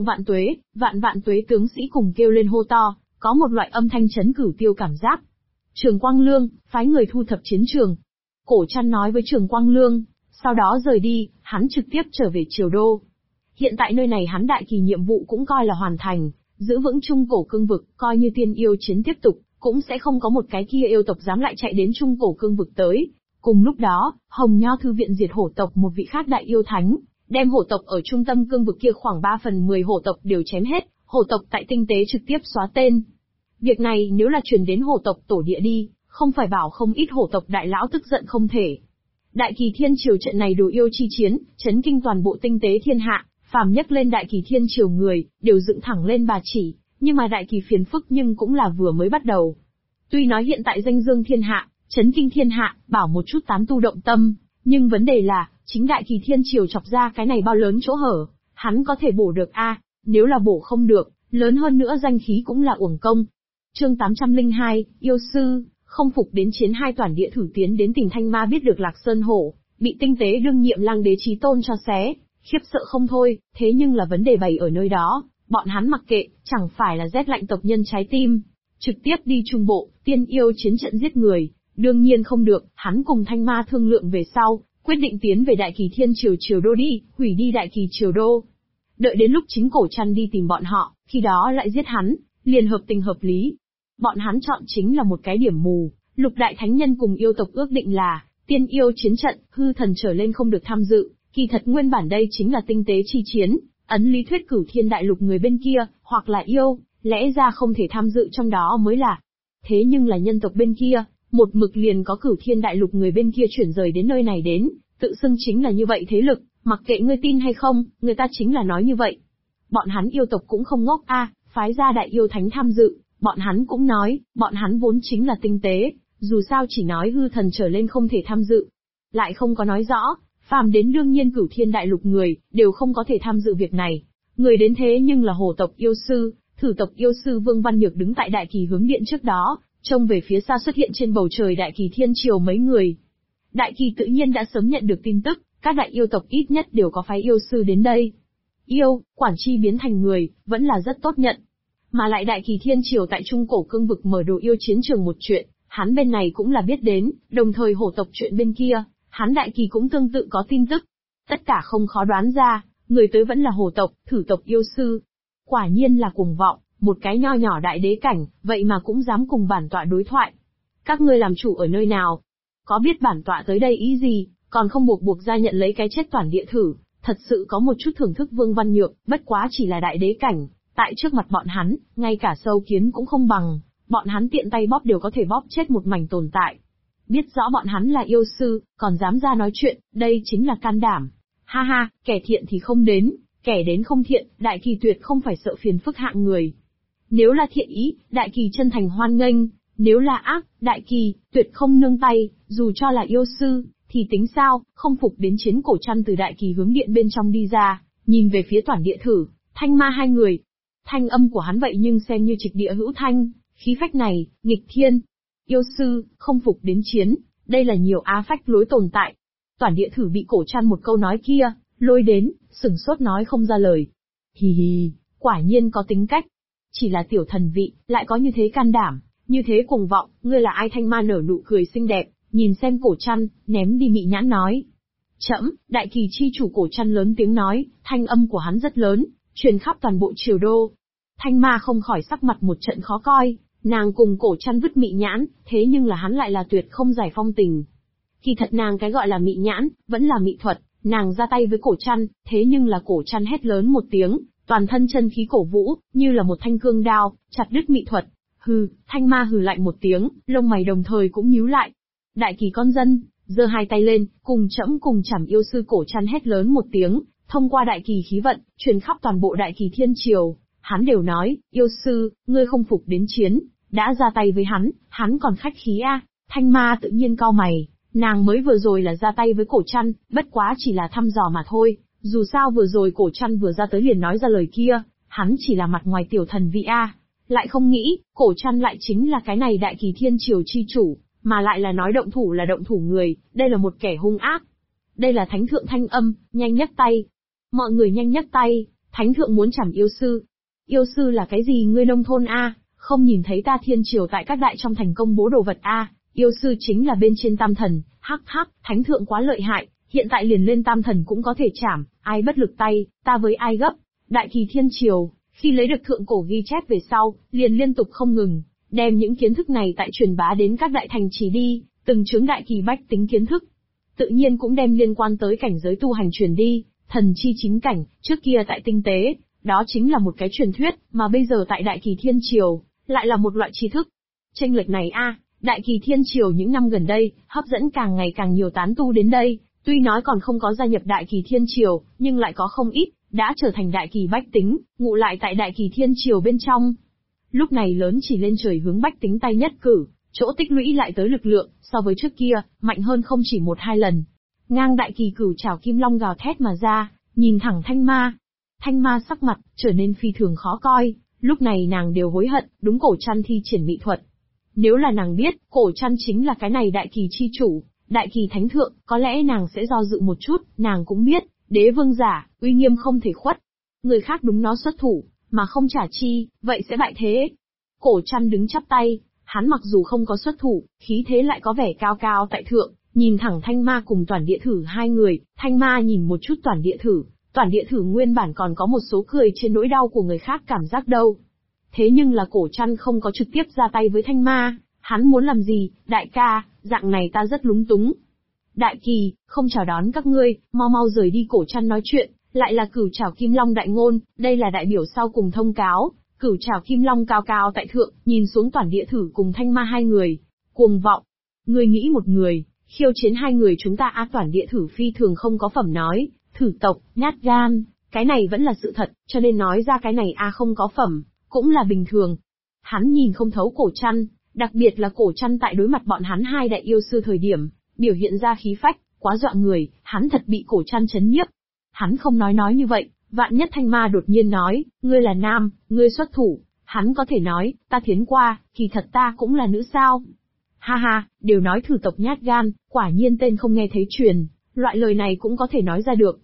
vạn tuế tướng sĩ cùng kêu lên hô to, có một loại âm thanh chấn cửu tiêu cảm giác. Trường Quang Lương, phái người thu thập chiến trường. Cổ Trăn nói với Trường Quang Lương, sau đó rời đi, hắn trực tiếp trở về triều đô. Hiện tại nơi này hắn đại kỳ nhiệm vụ cũng coi là hoàn thành, giữ vững trung cổ cương vực, coi như tiên yêu chiến tiếp tục, cũng sẽ không có một cái kia yêu tộc dám lại chạy đến trung cổ cương vực tới. Cùng lúc đó, Hồng Nho thư viện diệt hổ tộc một vị khác đại yêu thánh, đem hổ tộc ở trung tâm cương vực kia khoảng 3/10 hổ tộc đều chém hết, hổ tộc tại tinh tế trực tiếp xóa tên. Việc này nếu là truyền đến hổ tộc tổ địa đi, không phải bảo không ít hổ tộc đại lão tức giận không thể. Đại kỳ thiên triều trận này đồ yêu chi chiến, chấn kinh toàn bộ tinh tế thiên hạ, phàm nhắc lên đại kỳ thiên triều người, đều dựng thẳng lên bà chỉ. Nhưng mà đại kỳ phiền phức nhưng cũng là vừa mới bắt đầu. Tuy nói hiện tại danh dương thiên hạ, chấn kinh thiên hạ, bảo một chút tán tu động tâm, nhưng vấn đề là, chính Đại Kỳ Thiên Triều chọc ra cái này bao lớn chỗ hở, hắn có thể bổ được nếu là bổ không được, lớn hơn nữa danh khí cũng là uổng công. Chương 802, yêu sư, không phục đến chiến hai toàn địa thử tiến đến tìm Thanh Ma biết được Lạc Sơn Hổ, bị tinh tế đương nhiệm Lăng Đế Chí Tôn cho xé, khiếp sợ không thôi, thế nhưng là vấn đề bày ở nơi đó, bọn hắn mặc kệ, chẳng phải là rét lạnh tộc nhân trái tim, trực tiếp đi trung bộ, tiên yêu chiến trận giết người, đương nhiên không được, hắn cùng Thanh Ma thương lượng về sau, quyết định tiến về Đại Kỳ Thiên Triều Triều Đô đi, hủy đi Đại Kỳ Triều Đô. Đợi đến lúc chính Cổ Trăn đi tìm bọn họ, khi đó lại giết hắn, liền hợp tình hợp lý. Bọn hắn chọn chính là một cái điểm mù, Lục Đại Thánh Nhân cùng yêu tộc ước định là, tiên yêu chiến trận, hư thần trở lên không được tham dự, kỳ thật nguyên bản đây chính là tinh tế chi chiến, ấn lý thuyết Cửu Thiên Đại Lục người bên kia, hoặc là yêu, lẽ ra không thể tham dự trong đó mới là. Thế nhưng là nhân tộc bên kia, một mực liền có Cửu Thiên Đại Lục người bên kia chuyển rời đến nơi này đến, tự xưng chính là như vậy thế lực, mặc kệ ngươi tin hay không, người ta chính là nói như vậy. Bọn hắn yêu tộc cũng không ngốc phái ra đại yêu thánh tham dự, bọn hắn cũng nói, bọn hắn vốn chính là tinh tế, dù sao chỉ nói hư thần trở lên không thể tham dự. Lại không có nói rõ, phàm đến đương nhiên Cửu Thiên Đại Lục người, đều không có thể tham dự việc này. Người đến thế nhưng là Hổ tộc yêu sư, Thử tộc yêu sư Vương Văn Nhược đứng tại Đại Kỳ hướng điện trước đó, trông về phía xa xuất hiện trên bầu trời Đại Kỳ Thiên Triều mấy người. Đại Kỳ tự nhiên đã sớm nhận được tin tức, các đại yêu tộc ít nhất đều có phái yêu sư đến đây. Yêu, quản chi biến thành người, vẫn là rất tốt nhận. Mà lại Đại Kỳ Thiên Triều tại Trung Cổ cương vực mở đồ yêu chiến trường một chuyện, hắn bên này cũng là biết đến, đồng thời Hổ tộc chuyện bên kia, hắn Đại Kỳ cũng tương tự có tin tức. Tất cả không khó đoán ra, người tới vẫn là Hổ tộc, Thử tộc yêu sư. Quả nhiên là cuồng vọng, một cái nho nhỏ đại đế cảnh, vậy mà cũng dám cùng bản tọa đối thoại. Các ngươi làm chủ ở nơi nào? Có biết bản tọa tới đây ý gì, còn không buộc ra nhận lấy cái chết toàn địa thử, thật sự có một chút thưởng thức Vương Văn Nhược, bất quá chỉ là đại đế cảnh, tại trước mặt bọn hắn, ngay cả sâu kiến cũng không bằng, bọn hắn tiện tay bóp đều có thể bóp chết một mảnh tồn tại. Biết rõ bọn hắn là yêu sư, còn dám ra nói chuyện, đây chính là can đảm. Ha ha, kẻ thiện thì không đến, kẻ đến không thiện, Đại Kỳ tuyệt không phải sợ phiền phức hạng người. Nếu là thiện ý, Đại Kỳ chân thành hoan nghênh, nếu là ác, Đại Kỳ tuyệt không nương tay, dù cho là yêu sư, thì tính sao, không phục đến chiến. Cổ Trăn từ Đại Kỳ hướng điện bên trong đi ra, nhìn về phía toàn địa thử, Thanh Ma hai người. Thanh âm của hắn vậy nhưng xem như trịch địa hữu thanh, khí phách này, nghịch thiên. Yêu sư, không phục đến chiến, đây là nhiều á phách lối tồn tại. Toàn địa thử bị Cổ Trăn một câu nói kia, lôi đến, sửng sốt nói không ra lời. Hì hì, quả nhiên có tính cách. Chỉ là tiểu thần vị, lại có như thế can đảm, như thế cuồng vọng, ngươi là ai? Thanh Ma nở nụ cười xinh đẹp, nhìn xem Cổ Trăn, ném đi mị nhãn nói. Trẫm, Đại Kỳ chi chủ. Cổ Trăn lớn tiếng nói, thanh âm của hắn rất lớn, truyền khắp toàn bộ triều đô. Thanh Ma không khỏi sắc mặt một trận khó coi, nàng cùng Cổ Trăn vứt mị nhãn, thế nhưng là hắn lại là tuyệt không giải phong tình. Kỳ thật nàng cái gọi là mị nhãn, vẫn là mị thuật, nàng ra tay với Cổ Trăn, thế nhưng là Cổ Trăn hét lớn một tiếng, toàn thân chân khí cổ vũ, như là một thanh cương đao, chặt đứt mị thuật. Hừ, Thanh Ma hừ lạnh một tiếng, lông mày đồng thời cũng nhíu lại. Đại Kỳ con dân, giơ hai tay lên, cùng trẫm cùng chảm. Yêu sư Cổ Trăn hét lớn một tiếng, thông qua Đại Kỳ khí vận, truyền khắp toàn bộ Đại Kỳ Thiên Triều. Hắn đều nói, yêu sư, ngươi không phục đến chiến, đã ra tay với hắn còn khách khí Thanh Ma tự nhiên cau mày, nàng mới vừa rồi là ra tay với Cổ Trăn, bất quá chỉ là thăm dò mà thôi, dù sao vừa rồi Cổ Trăn vừa ra tới liền nói ra lời kia, hắn chỉ là mặt ngoài tiểu thần vị lại không nghĩ, Cổ Trăn lại chính là cái này Đại Kỳ Thiên Triều chi chủ, mà lại là nói động thủ là động thủ người, đây là một kẻ hung ác. Đây là Thánh Thượng thanh âm, nhanh nhấc tay. Mọi người nhanh nhấc tay, Thánh Thượng muốn chảm yêu sư. Yêu sư là cái gì? Ngươi nông thôn không nhìn thấy ta Thiên Triều tại các đại trong thành công bố đồ vật yêu sư chính là bên trên tam thần, hắc hắc, Thánh Thượng quá lợi hại, hiện tại liền lên tam thần cũng có thể chảm, ai bất lực tay, ta với ai gấp. Đại Kỳ Thiên Triều, khi lấy được thượng cổ ghi chép về sau, liền liên tục không ngừng, đem những kiến thức này tại truyền bá đến các đại thành trì đi, từng chướng Đại Kỳ bách tính kiến thức. Tự nhiên cũng đem liên quan tới cảnh giới tu hành truyền đi, thần chi chính cảnh, trước kia tại tinh tế, đó chính là một cái truyền thuyết, mà bây giờ tại Đại Kỳ Thiên Triều, lại là một loại tri thức. Chênh lệch này Đại Kỳ Thiên Triều những năm gần đây, hấp dẫn càng ngày càng nhiều tán tu đến đây, tuy nói còn không có gia nhập Đại Kỳ Thiên Triều, nhưng lại có không ít, đã trở thành Đại Kỳ bách tính, ngụ lại tại Đại Kỳ Thiên Triều bên trong. Lúc này lớn chỉ lên trời hướng bách tính tay nhất cử, chỗ tích lũy lại tới lực lượng, so với trước kia, mạnh hơn không chỉ một hai lần. Ngang đại kỳ cửu trảo kim long gào thét mà ra, nhìn thẳng Thanh Ma. Thanh Ma sắc mặt, trở nên phi thường khó coi, lúc này nàng đều hối hận, đúng Cổ Trăn thi triển mỹ thuật. Nếu là nàng biết, Cổ Trăn chính là cái này đại kỳ chi chủ, đại kỳ thánh thượng, có lẽ nàng sẽ do dự một chút, nàng cũng biết, đế vương giả, uy nghiêm không thể khuất. Người khác đúng nó xuất thủ, mà không trả chi, vậy sẽ bại thế. Cổ Trăn đứng chắp tay, hắn mặc dù không có xuất thủ, khí thế lại có vẻ cao cao tại thượng, nhìn thẳng Thanh Ma cùng Toản Địa Thử hai người, Thanh Ma nhìn một chút Toản Địa Thử nguyên bản còn có một số cười trên nỗi đau của người khác cảm giác đâu. Thế nhưng là Cổ Trăn không có trực tiếp ra tay với Thanh Ma, hắn muốn làm gì, đại ca, dạng này ta rất lúng túng. Đại kỳ, không chào đón các ngươi, mau mau rời đi. Cổ Trăn nói chuyện, lại là cửu trảo kim long đại ngôn, đây là đại biểu sau cùng thông cáo. Cửu trảo kim long cao cao tại thượng, nhìn xuống Toản Địa Thử cùng Thanh Ma hai người, cuồng vọng. Ngươi nghĩ một người, khiêu chiến hai người chúng ta Toản Địa Thử phi thường không có phẩm nói, thử tộc, nhát gan, cái này vẫn là sự thật, cho nên nói ra cái này không có phẩm, cũng là bình thường. Hắn nhìn không thấu Cổ Trăn, đặc biệt là Cổ Trăn tại đối mặt bọn hắn hai đại yêu sư thời điểm, biểu hiện ra khí phách, quá dọa người, hắn thật bị Cổ Trăn chấn nhiếp. Hắn không nói như vậy, vạn nhất Thanh Ma đột nhiên nói, ngươi là nam, ngươi xuất thủ, hắn có thể nói, ta thiến qua, kỳ thật ta cũng là nữ sao. Ha ha, đều nói thử tộc nhát gan, quả nhiên tên không nghe thấy truyền, loại lời này cũng có thể nói ra được,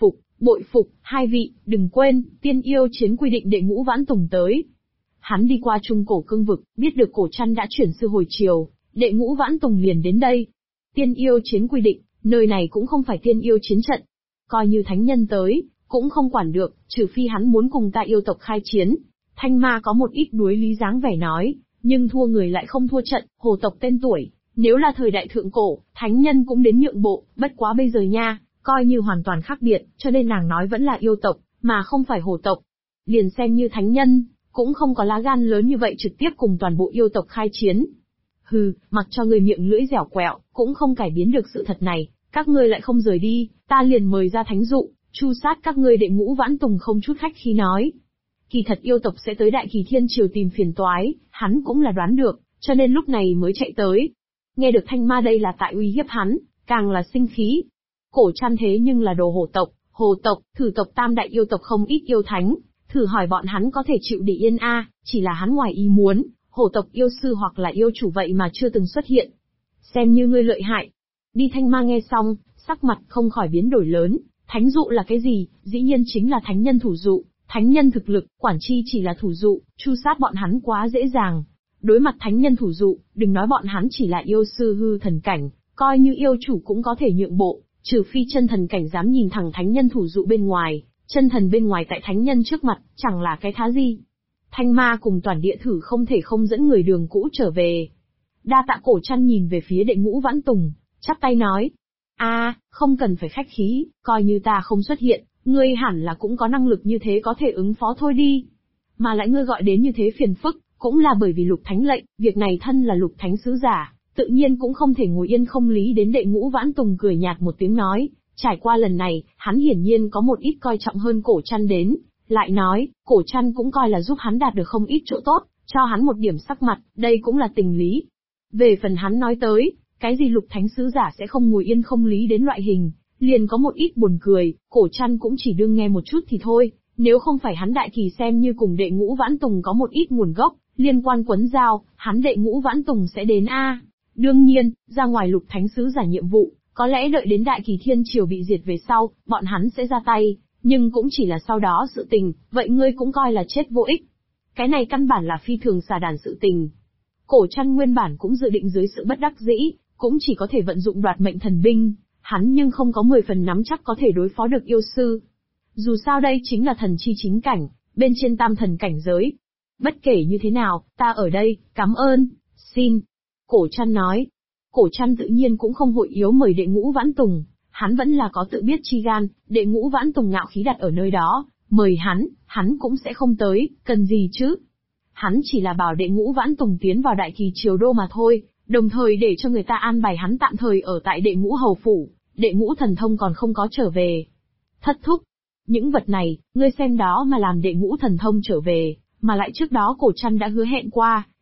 bội phục, hai vị, đừng quên, tiên yêu chiến quy định đệ ngũ vãn tùng tới. Hắn đi qua Trung Cổ cương vực, biết được Cổ Trăn đã chuyển sư hồi chiều, đệ ngũ vãn tùng liền đến đây. Tiên yêu chiến quy định, nơi này cũng không phải tiên yêu chiến trận. Coi như thánh nhân tới, cũng không quản được, trừ phi hắn muốn cùng ta yêu tộc khai chiến. Thanh Ma có một ít đuối lý dáng vẻ nói, nhưng thua người lại không thua trận, hồ tộc tên tuổi. Nếu là thời đại thượng cổ, thánh nhân cũng đến nhượng bộ, bất quá bây giờ nha, coi như hoàn toàn khác biệt, cho nên nàng nói vẫn là yêu tộc, mà không phải hồ tộc. Liền xem như thánh nhân, cũng không có lá gan lớn như vậy trực tiếp cùng toàn bộ yêu tộc khai chiến. Hừ, mặc cho người miệng lưỡi dẻo quẹo, cũng không cải biến được sự thật này, các ngươi lại không rời đi, ta liền mời ra thánh dụ, chu sát các ngươi đệ ngũ vãn tùng không chút khách khí nói. Kỳ thật yêu tộc sẽ tới Đại Kỳ Thiên Triều tìm phiền toái, hắn cũng là đoán được, cho nên lúc này mới chạy tới. Nghe được Thanh Ma đây là tại uy hiếp hắn, càng là sinh khí. Cổ Trăn thế nhưng là đồ hồ tộc, thử tộc tam đại yêu tộc không ít yêu thánh, thử hỏi bọn hắn có thể chịu để yên chỉ là hắn ngoài ý muốn, hồ tộc yêu sư hoặc là yêu chủ vậy mà chưa từng xuất hiện. Xem như ngươi lợi hại. Đi. Thanh Ma nghe xong, sắc mặt không khỏi biến đổi lớn, thánh dụ là cái gì, dĩ nhiên chính là thánh nhân thủ dụ, thánh nhân thực lực, quản chi chỉ là thủ dụ, chu sát bọn hắn quá dễ dàng. Đối mặt thánh nhân thủ dụ, đừng nói bọn hắn chỉ là yêu sư hư thần cảnh, coi như yêu chủ cũng có thể nhượng bộ, trừ phi chân thần cảnh dám nhìn thẳng thánh nhân thủ dụ bên ngoài, chân thần bên ngoài tại thánh nhân trước mặt, chẳng là cái thá gì. Thanh Ma cùng Toản Địa Thử không thể không dẫn người đường cũ trở về. Đa tạ. Cổ Trăn nhìn về phía đệ ngũ vãn tùng, chắp tay nói. Không cần phải khách khí, coi như ta không xuất hiện, ngươi hẳn là cũng có năng lực như thế có thể ứng phó thôi đi. Mà lại ngươi gọi đến như thế phiền phức, cũng là bởi vì Lục Thánh lệnh, việc này thân là Lục Thánh sứ giả, tự nhiên cũng không thể ngồi yên không lý. Đến đệ ngũ vãn tùng cười nhạt một tiếng nói, trải qua lần này, hắn hiển nhiên có một ít coi trọng hơn Cổ Trăn đến, lại nói, Cổ Trăn cũng coi là giúp hắn đạt được không ít chỗ tốt, cho hắn một điểm sắc mặt, đây cũng là tình lý. Về phần hắn nói tới, cái gì Lục Thánh sứ giả sẽ không ngồi yên không lý đến loại hình, liền có một ít buồn cười, Cổ Trăn cũng chỉ đương nghe một chút thì thôi, nếu không phải hắn Đại Kỳ xem như cùng đệ ngũ vãn tùng có một ít nguồn gốc, liên quan quấn giao, hắn đệ ngũ vãn tùng sẽ đến Đương nhiên, ra ngoài Lục Thánh sứ giả nhiệm vụ, có lẽ đợi đến Đại Kỳ Thiên Triều bị diệt về sau, bọn hắn sẽ ra tay, nhưng cũng chỉ là sau đó sự tình, vậy ngươi cũng coi là chết vô ích. Cái này căn bản là phi thường xà đàn sự tình. Cổ Trăn nguyên bản cũng dự định dưới sự bất đắc dĩ, cũng chỉ có thể vận dụng đoạt mệnh thần binh, hắn nhưng không có 10 phần nắm chắc có thể đối phó được yêu sư. Dù sao đây chính là thần chi chính cảnh, bên trên tam thần cảnh giới. Bất kể như thế nào, ta ở đây, cảm ơn, xin. Cổ Trăn nói. Cổ Trăn tự nhiên cũng không hội yếu mời đệ ngũ vãn tùng, hắn vẫn là có tự biết chi gan, đệ ngũ vãn tùng ngạo khí đặt ở nơi đó, mời hắn cũng sẽ không tới, cần gì chứ. Hắn chỉ là bảo đệ ngũ vãn tùng tiến vào Đại Kỳ Triều Đô mà thôi, đồng thời để cho người ta an bài hắn tạm thời ở tại đệ ngũ hầu phủ, đệ ngũ thần thông còn không có trở về. Thất thúc, những vật này, ngươi xem đó mà làm đệ ngũ thần thông trở về, mà lại trước đó Cổ Trăn đã hứa hẹn qua,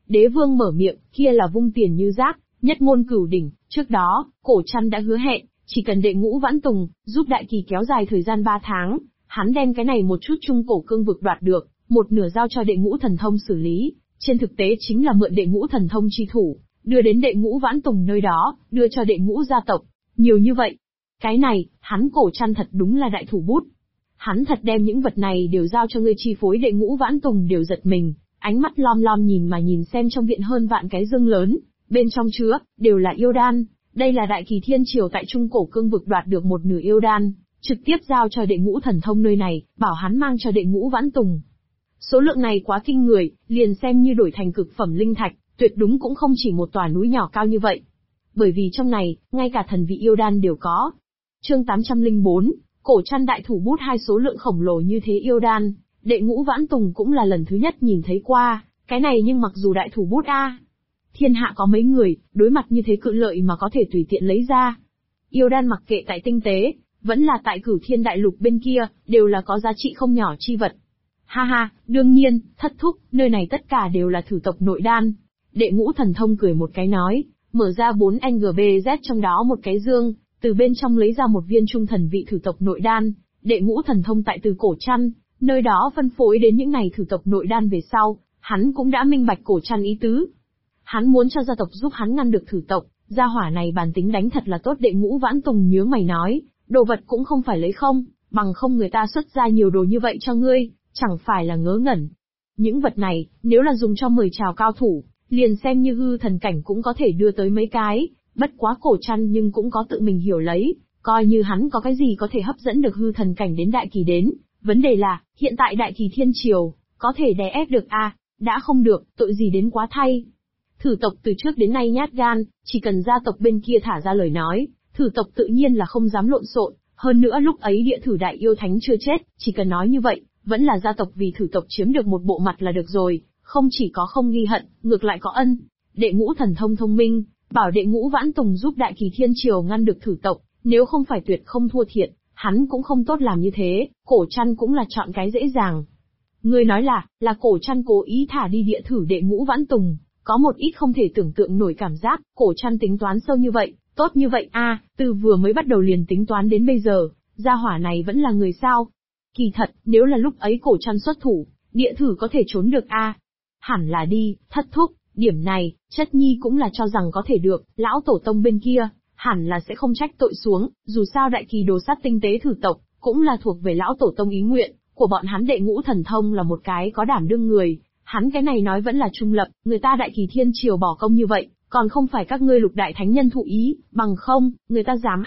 Đế vương mở miệng, kia là vung tiền như rác, nhất ngôn cửu đỉnh, trước đó, Cổ Trăn đã hứa hẹn, chỉ cần Đệ Ngũ Vãn Tùng, giúp Đại Kỳ kéo dài thời gian 3 tháng, hắn đem cái này một chút trung cổ cương vực đoạt được, một nửa giao cho Đệ Ngũ Thần Thông xử lý, trên thực tế chính là mượn Đệ Ngũ Thần Thông chi thủ, đưa đến Đệ Ngũ Vãn Tùng nơi đó, đưa cho Đệ Ngũ gia tộc, nhiều như vậy. Cái này, hắn Cổ Trăn thật đúng là đại thủ bút. Hắn thật đem những vật này đều giao cho ngươi chi phối. Đệ Ngũ Vãn Tùng đều giật mình, ánh mắt lom lom nhìn xem trong viện hơn vạn cái dương lớn, bên trong chứa, đều là yêu đan. Đây là Đại Kỳ Thiên Triều tại Trung Cổ Cương Vực đoạt được một nửa yêu đan, trực tiếp giao cho Đệ Ngũ Thần Thông nơi này, bảo hắn mang cho Đệ Ngũ Vãn Tùng. Số lượng này quá kinh người, liền xem như đổi thành cực phẩm linh thạch, tuyệt đúng cũng không chỉ một tòa núi nhỏ cao như vậy. Bởi vì trong này, ngay cả thần vị yêu đan đều có. Chương 804, Cổ Trăn đại thủ bút hai số lượng khổng lồ như thế yêu đan, Đệ Ngũ Vãn Tùng cũng là lần thứ nhất nhìn thấy qua, cái này nhưng mặc dù đại thủ bút thiên hạ có mấy người, đối mặt như thế cự lợi mà có thể tùy tiện lấy ra. Yêu đan mặc kệ tại tinh tế, vẫn là tại Cửu Thiên Đại Lục bên kia, đều là có giá trị không nhỏ chi vật. Ha ha, đương nhiên, thất thúc, nơi này tất cả đều là thử tộc nội đan. Đệ Ngũ Thần Thông cười một cái nói, mở ra 4 NGBZ trong đó một cái dương, từ bên trong lấy ra một viên trung thần vị thử tộc nội đan. Đệ Ngũ Thần Thông tại từ Cổ Trăn, nơi đó phân phối đến những này thử tộc nội đan về sau, hắn cũng đã minh bạch Cổ Trăn ý tứ. Hắn muốn cho gia tộc giúp hắn ngăn được thử tộc, gia hỏa này bản tính đánh thật là tốt. Đệ Ngũ Vãn Tùng nhướng mày nói, đồ vật cũng không phải lấy không, bằng không người ta xuất ra nhiều đồ như vậy cho ngươi, chẳng phải là ngớ ngẩn. Những vật này, nếu là dùng cho mời chào cao thủ, liền xem như hư thần cảnh cũng có thể đưa tới mấy cái, bất quá Cổ Trăn nhưng cũng có tự mình hiểu lấy, coi như hắn có cái gì có thể hấp dẫn được hư thần cảnh đến Đại Kỳ đến, vấn đề là, hiện tại Đại Kỳ Thiên Triều, có thể đè ép được đã không được, tội gì đến quá thay. Thử tộc từ trước đến nay nhát gan, chỉ cần gia tộc bên kia thả ra lời nói, thử tộc tự nhiên là không dám lộn xộn, hơn nữa lúc ấy địa thử đại yêu thánh chưa chết, chỉ cần nói như vậy, vẫn là gia tộc vì thử tộc chiếm được một bộ mặt là được rồi, không chỉ có không ghi hận, ngược lại có ân. Đệ Ngũ Thần Thông thông minh, bảo Đệ Ngũ Vãn Tùng giúp Đại Kỳ Thiên Triều ngăn được thử tộc, nếu không phải tuyệt không thua thiệt, hắn cũng không tốt làm như thế. Cổ Trăn cũng là chọn cái dễ dàng. Ngươi nói là Cổ Trăn cố ý thả đi địa thử Đệ Ngũ Vãn Tùng, có một ít không thể tưởng tượng nổi cảm giác. Cổ Trăn tính toán sâu như vậy, tốt như vậy từ vừa mới bắt đầu liền tính toán đến bây giờ, gia hỏa này vẫn là người sao? Kỳ thật, nếu là lúc ấy Cổ Trăn xuất thủ, địa thử có thể trốn được hẳn là đi, thất thúc, điểm này, chất nhi cũng là cho rằng có thể được. Lão tổ tông bên kia, hẳn là sẽ không trách tội xuống, dù sao Đại Kỳ đồ sát tinh tế thử tộc, cũng là thuộc về lão tổ tông ý nguyện, của bọn hắn. Đệ Ngũ Thần Thông là một cái có đảm đương người, hắn cái này nói vẫn là trung lập, người ta Đại Kỳ Thiên Triều bỏ công như vậy, còn không phải các ngươi lục đại thánh nhân thụ ý, bằng không, người ta dám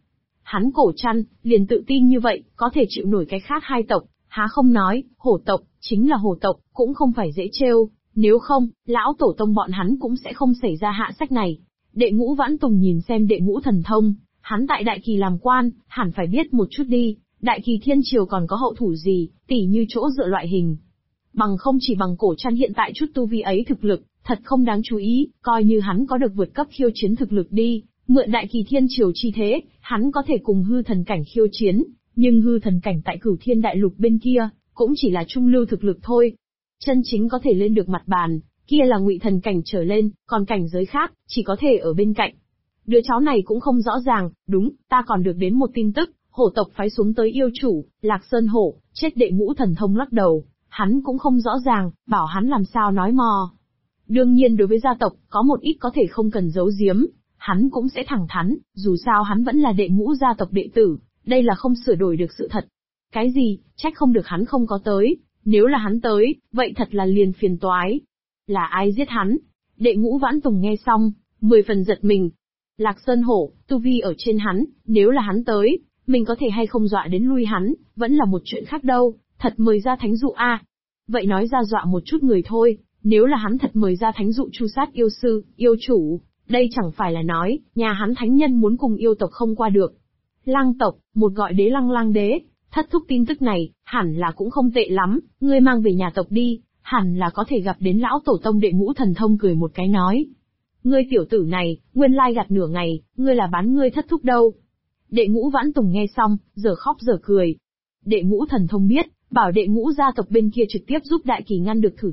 Hắn Cổ Trăn, liền tự tin như vậy, có thể chịu nổi cái khác hai tộc, há không nói, hổ tộc, chính là hổ tộc, cũng không phải dễ trêu, nếu không, lão tổ tông bọn hắn cũng sẽ không xảy ra hạ sách này. Đệ Ngũ Vãn Tùng nhìn xem Đệ Ngũ Thần Thông, hắn tại Đại Kỳ làm quan, hẳn phải biết một chút đi, Đại Kỳ Thiên Triều còn có hậu thủ gì, tỉ như chỗ dựa loại hình. Bằng không chỉ bằng Cổ Trăn hiện tại chút tu vi ấy thực lực, thật không đáng chú ý, coi như hắn có được vượt cấp khiêu chiến thực lực đi, mượn Đại Kỳ Thiên Triều chi thế, hắn có thể cùng hư thần cảnh khiêu chiến, nhưng hư thần cảnh tại Cửu Thiên Đại Lục bên kia, cũng chỉ là trung lưu thực lực thôi. Chân chính có thể lên được mặt bàn, kia là ngụy thần cảnh trở lên, còn cảnh giới khác, chỉ có thể ở bên cạnh. Đứa cháu này cũng không rõ ràng, đúng, ta còn được đến một tin tức, hổ tộc phái xuống tới yêu chủ, Lạc Sơn Hổ, chết. Đệ Ngũ Thần Thông lắc đầu, hắn cũng không rõ ràng, bảo hắn làm sao nói mò. Đương nhiên đối với gia tộc, có một ít có thể không cần giấu giếm, hắn cũng sẽ thẳng thắn, dù sao hắn vẫn là Đệ Ngũ gia tộc đệ tử, đây là không sửa đổi được sự thật. Cái gì, trách không được hắn không có tới, nếu là hắn tới, vậy thật là liền phiền toái. Là ai giết hắn? Đệ Ngũ Vãn Tùng nghe xong, 10 phần giật mình. Lạc Sơn Hổ, tu vi ở trên hắn, nếu là hắn tới, mình có thể hay không dọa đến lui hắn, vẫn là một chuyện khác đâu, thật mời ra thánh dụ Vậy nói ra dọa một chút người thôi, nếu là hắn thật mời ra thánh dụ chu sát yêu sư, yêu chủ, đây chẳng phải là nói, nhà hắn thánh nhân muốn cùng yêu tộc không qua được. Lăng tộc, một gọi đế Lăng Lang đế, thất thúc tin tức này, hẳn là cũng không tệ lắm, ngươi mang về nhà tộc đi, hẳn là có thể gặp đến lão tổ tông. Đệ Ngũ Thần Thông cười một cái nói. Ngươi tiểu tử này, nguyên lai gạt nửa ngày, ngươi là bán ngươi thất thúc đâu. Đệ Ngũ Vãn Tùng nghe xong, giờ khóc giờ cười. Đệ Ngũ Thần Thông biết, bảo Đệ Ngũ gia tộc bên kia trực tiếp giúp Đại Kỳ ngăn được thử tộc,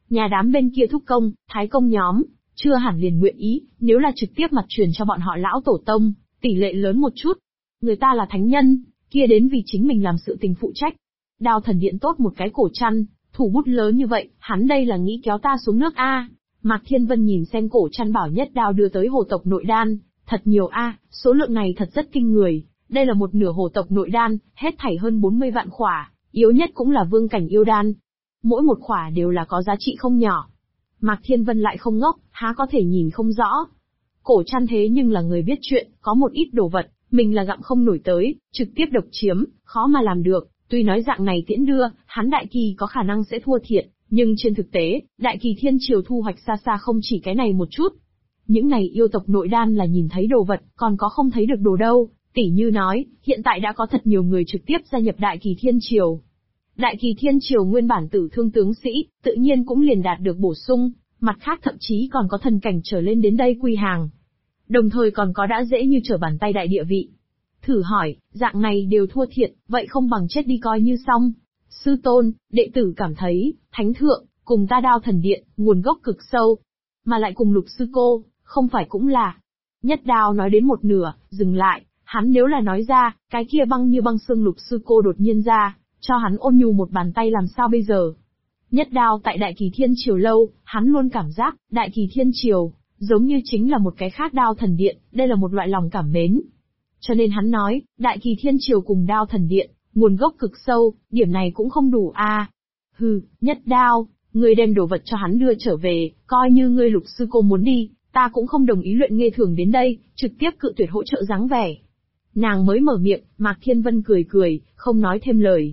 Nhà đám bên kia thúc công, thái công nhóm, chưa hẳn liền nguyện ý, nếu là trực tiếp mặt truyền cho bọn họ lão tổ tông, tỷ lệ lớn một chút. Người ta là thánh nhân, kia đến vì chính mình làm sự tình phụ trách. Đao thần điện tốt một cái cổ chăn, thủ bút lớn như vậy, hắn đây là nghĩ kéo ta xuống nước a. Mạc Thiên Vân nhìn xem cổ chăn bảo Nhất Đao đưa tới hồ tộc nội đan, thật nhiều a, số lượng này thật rất kinh người. Đây là một nửa hồ tộc nội đan, hết thảy hơn 40 vạn khỏa, yếu nhất cũng là vương cảnh yêu đan. Mỗi một khỏa đều là có giá trị không nhỏ. Mạc Thiên Vân lại không ngốc, há có thể nhìn không rõ. Cổ chăn thế nhưng là người biết chuyện, có một ít đồ vật, mình là gặm không nổi tới, trực tiếp độc chiếm, khó mà làm được. Tuy nói dạng này tiễn đưa, hắn đại kỳ có khả năng sẽ thua thiệt, nhưng trên thực tế, đại kỳ thiên triều thu hoạch xa xa không chỉ cái này một chút. Những này yêu tộc nội đan là nhìn thấy đồ vật, còn có không thấy được đồ đâu. Tỷ như nói, hiện tại đã có thật nhiều người trực tiếp gia nhập đại kỳ thiên triều. Đại kỳ thiên triều nguyên bản tử thương tướng sĩ, tự nhiên cũng liền đạt được bổ sung, mặt khác thậm chí còn có thần cảnh trở lên đến đây quy hàng. Đồng thời còn có đã dễ như trở bàn tay đại địa vị. Thử hỏi, dạng này đều thua thiệt, vậy không bằng chết đi coi như xong. Sư tôn, đệ tử cảm thấy, thánh thượng, cùng ta Đao thần điện, nguồn gốc cực sâu. Mà lại cùng Lục sư cô, không phải cũng là. Nhất Đao nói đến một nửa, dừng lại, hắn nếu là nói ra, cái kia băng như băng xương Lục sư cô đột nhiên ra, cho hắn ôn nhu một bàn tay làm sao bây giờ. Nhất Đao tại Đại Kỳ Thiên Triều lâu, hắn luôn cảm giác, Đại Kỳ Thiên Triều, giống như chính là một cái khác Đao thần điện, đây là một loại lòng cảm mến. Cho nên hắn nói, Đại Kỳ Thiên Triều cùng Đao thần điện, nguồn gốc cực sâu, điểm này cũng không đủ a. Hừ, Nhất Đao, ngươi đem đồ vật cho hắn đưa trở về, coi như ngươi Lục sư cô muốn đi, ta cũng không đồng ý Luyện Nghê Thường đến đây, trực tiếp cự tuyệt hỗ trợ dáng vẻ. Nàng mới mở miệng, Mạc Thiên Vân cười cười, không nói thêm lời.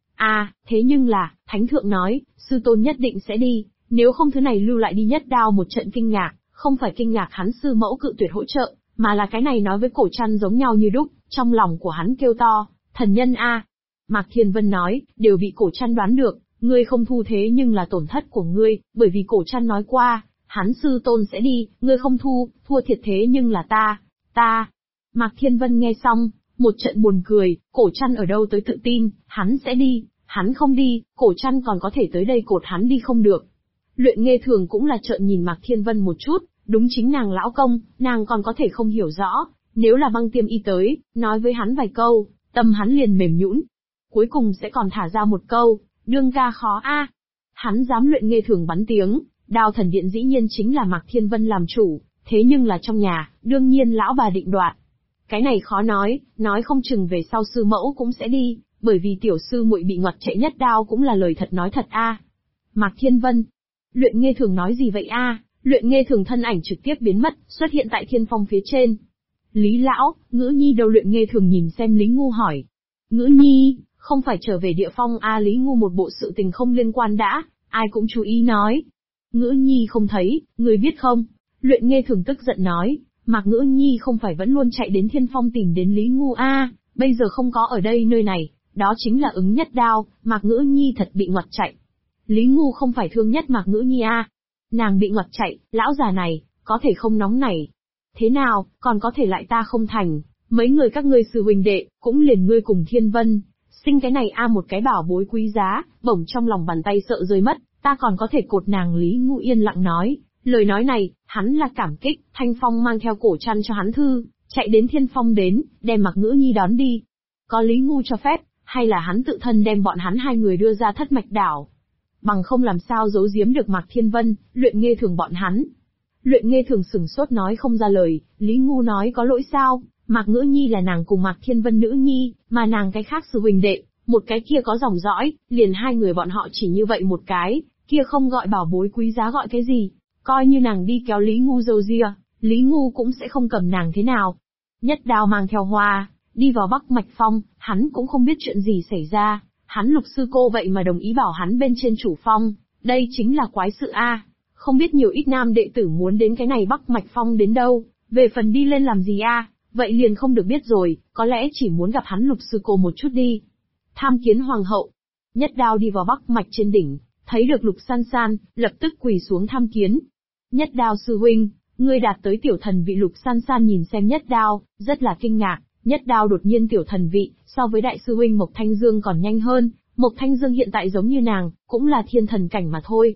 Thế nhưng là, Thánh Thượng nói, sư tôn nhất định sẽ đi, nếu không thứ này lưu lại đi. Nhất Đao một trận kinh ngạc, không phải kinh ngạc hắn sư mẫu cự tuyệt hỗ trợ, mà là cái này nói với cổ chăn giống nhau như đúc, trong lòng của hắn kêu to, thần nhân a. Mạc Thiên Vân nói, đều bị cổ chăn đoán được, ngươi không thu thế nhưng là tổn thất của ngươi, bởi vì cổ chăn nói qua, hắn sư tôn sẽ đi, ngươi không thu, thua thiệt thế nhưng là ta. Mạc Thiên Vân nghe xong, một trận buồn cười, cổ chăn ở đâu tới tự tin, hắn sẽ đi, hắn không đi, cổ chăn còn có thể tới đây cột hắn đi không được. Luyện Nghê Thường cũng là trợn nhìn Mạc Thiên Vân một chút, đúng chính nàng lão công, nàng còn có thể không hiểu rõ, nếu là Băng Tiêm Y tới, nói với hắn vài câu, tâm hắn liền mềm nhũn. Cuối cùng sẽ còn thả ra một câu, đương ca khó a. Hắn dám Luyện Nghê Thường bắn tiếng, Đao thần điện dĩ nhiên chính là Mạc Thiên Vân làm chủ, thế nhưng là trong nhà, đương nhiên lão bà định đoạt. Cái này khó nói không chừng về sau sư mẫu cũng sẽ đi, bởi vì tiểu sư muội bị ngoặt chạy. Nhất Đao cũng là lời thật nói thật a. Mạc Thiên Vân, Luyện Nghê Thường nói gì vậy a? Luyện Nghê Thường thân ảnh trực tiếp biến mất, xuất hiện tại thiên phong phía trên. Lý lão, Ngữ Nhi đâu? Luyện Nghê Thường nhìn xem Lý Ngu hỏi. Ngữ Nhi, không phải trở về địa phong a? Lý Ngu một bộ sự tình không liên quan đã, ai cũng chú ý nói. Ngữ Nhi không thấy, người biết không? Luyện Nghê Thường tức giận nói, Mạc Ngữ Nhi không phải vẫn luôn chạy đến thiên phong tìm đến Lý Ngu a, bây giờ không có ở đây nơi này, đó chính là ứng Nhất Đao, Mạc Ngữ Nhi thật bị ngoặt chạy. Lý Ngu không phải thương nhất Mạc Ngữ Nhi a, nàng bị ngoặt chạy, lão già này, có thể không nóng nảy. Thế nào, còn có thể lại ta không thành, mấy người các ngươi sư huynh đệ, cũng liền ngươi cùng Thiên Vân, sinh cái này a một cái bảo bối quý giá, bổng trong lòng bàn tay sợ rơi mất, ta còn có thể cột nàng. Lý Ngu yên lặng nói, lời nói này, hắn là cảm kích. Thanh Phong mang theo cổ chăn cho hắn thư, chạy đến thiên phong đến, đem Mạc Ngữ Nhi đón đi. Có Lý Ngu cho phép, hay là hắn tự thân đem bọn hắn hai người đưa ra Thất Mạch Đảo? Bằng không làm sao giấu giếm được Mạc Thiên Vân, Luyện Nghê Thường bọn hắn. Luyện Nghê Thường sửng sốt nói không ra lời. Lý Ngu nói có lỗi sao? Mạc Ngữ Nhi là nàng cùng Mạc Thiên Vân nữ nhi, mà nàng cái khác sư huynh đệ, một cái kia có dòng dõi, liền hai người bọn họ chỉ như vậy một cái, kia không gọi bảo bối quý giá gọi cái gì? Coi như nàng đi kéo Lý Ngu râu ria, Lý Ngu cũng sẽ không cầm nàng thế nào. Nhất Đao mang theo hoa, đi vào Bắc Mạch Phong, hắn cũng không biết chuyện gì xảy ra, hắn Lục sư cô vậy mà đồng ý bảo hắn bên trên chủ phong, đây chính là quái sự a. Không biết nhiều ít nam đệ tử muốn đến cái này Bắc Mạch Phong đến đâu, về phần đi lên làm gì a, vậy liền không được biết rồi, có lẽ chỉ muốn gặp hắn Lục sư cô một chút đi. Tham kiến hoàng hậu. Nhất Đao đi vào Bắc Mạch trên đỉnh, thấy được Lục San San, lập tức quỳ xuống tham kiến. Nhất Đao sư huynh, ngươi đạt tới tiểu thần vị. Lục San San nhìn xem Nhất Đao, rất là kinh ngạc. Nhất Đao đột nhiên tiểu thần vị, so với đại sư huynh Mộc Thanh Dương còn nhanh hơn. Mộc Thanh Dương hiện tại giống như nàng, cũng là thiên thần cảnh mà thôi.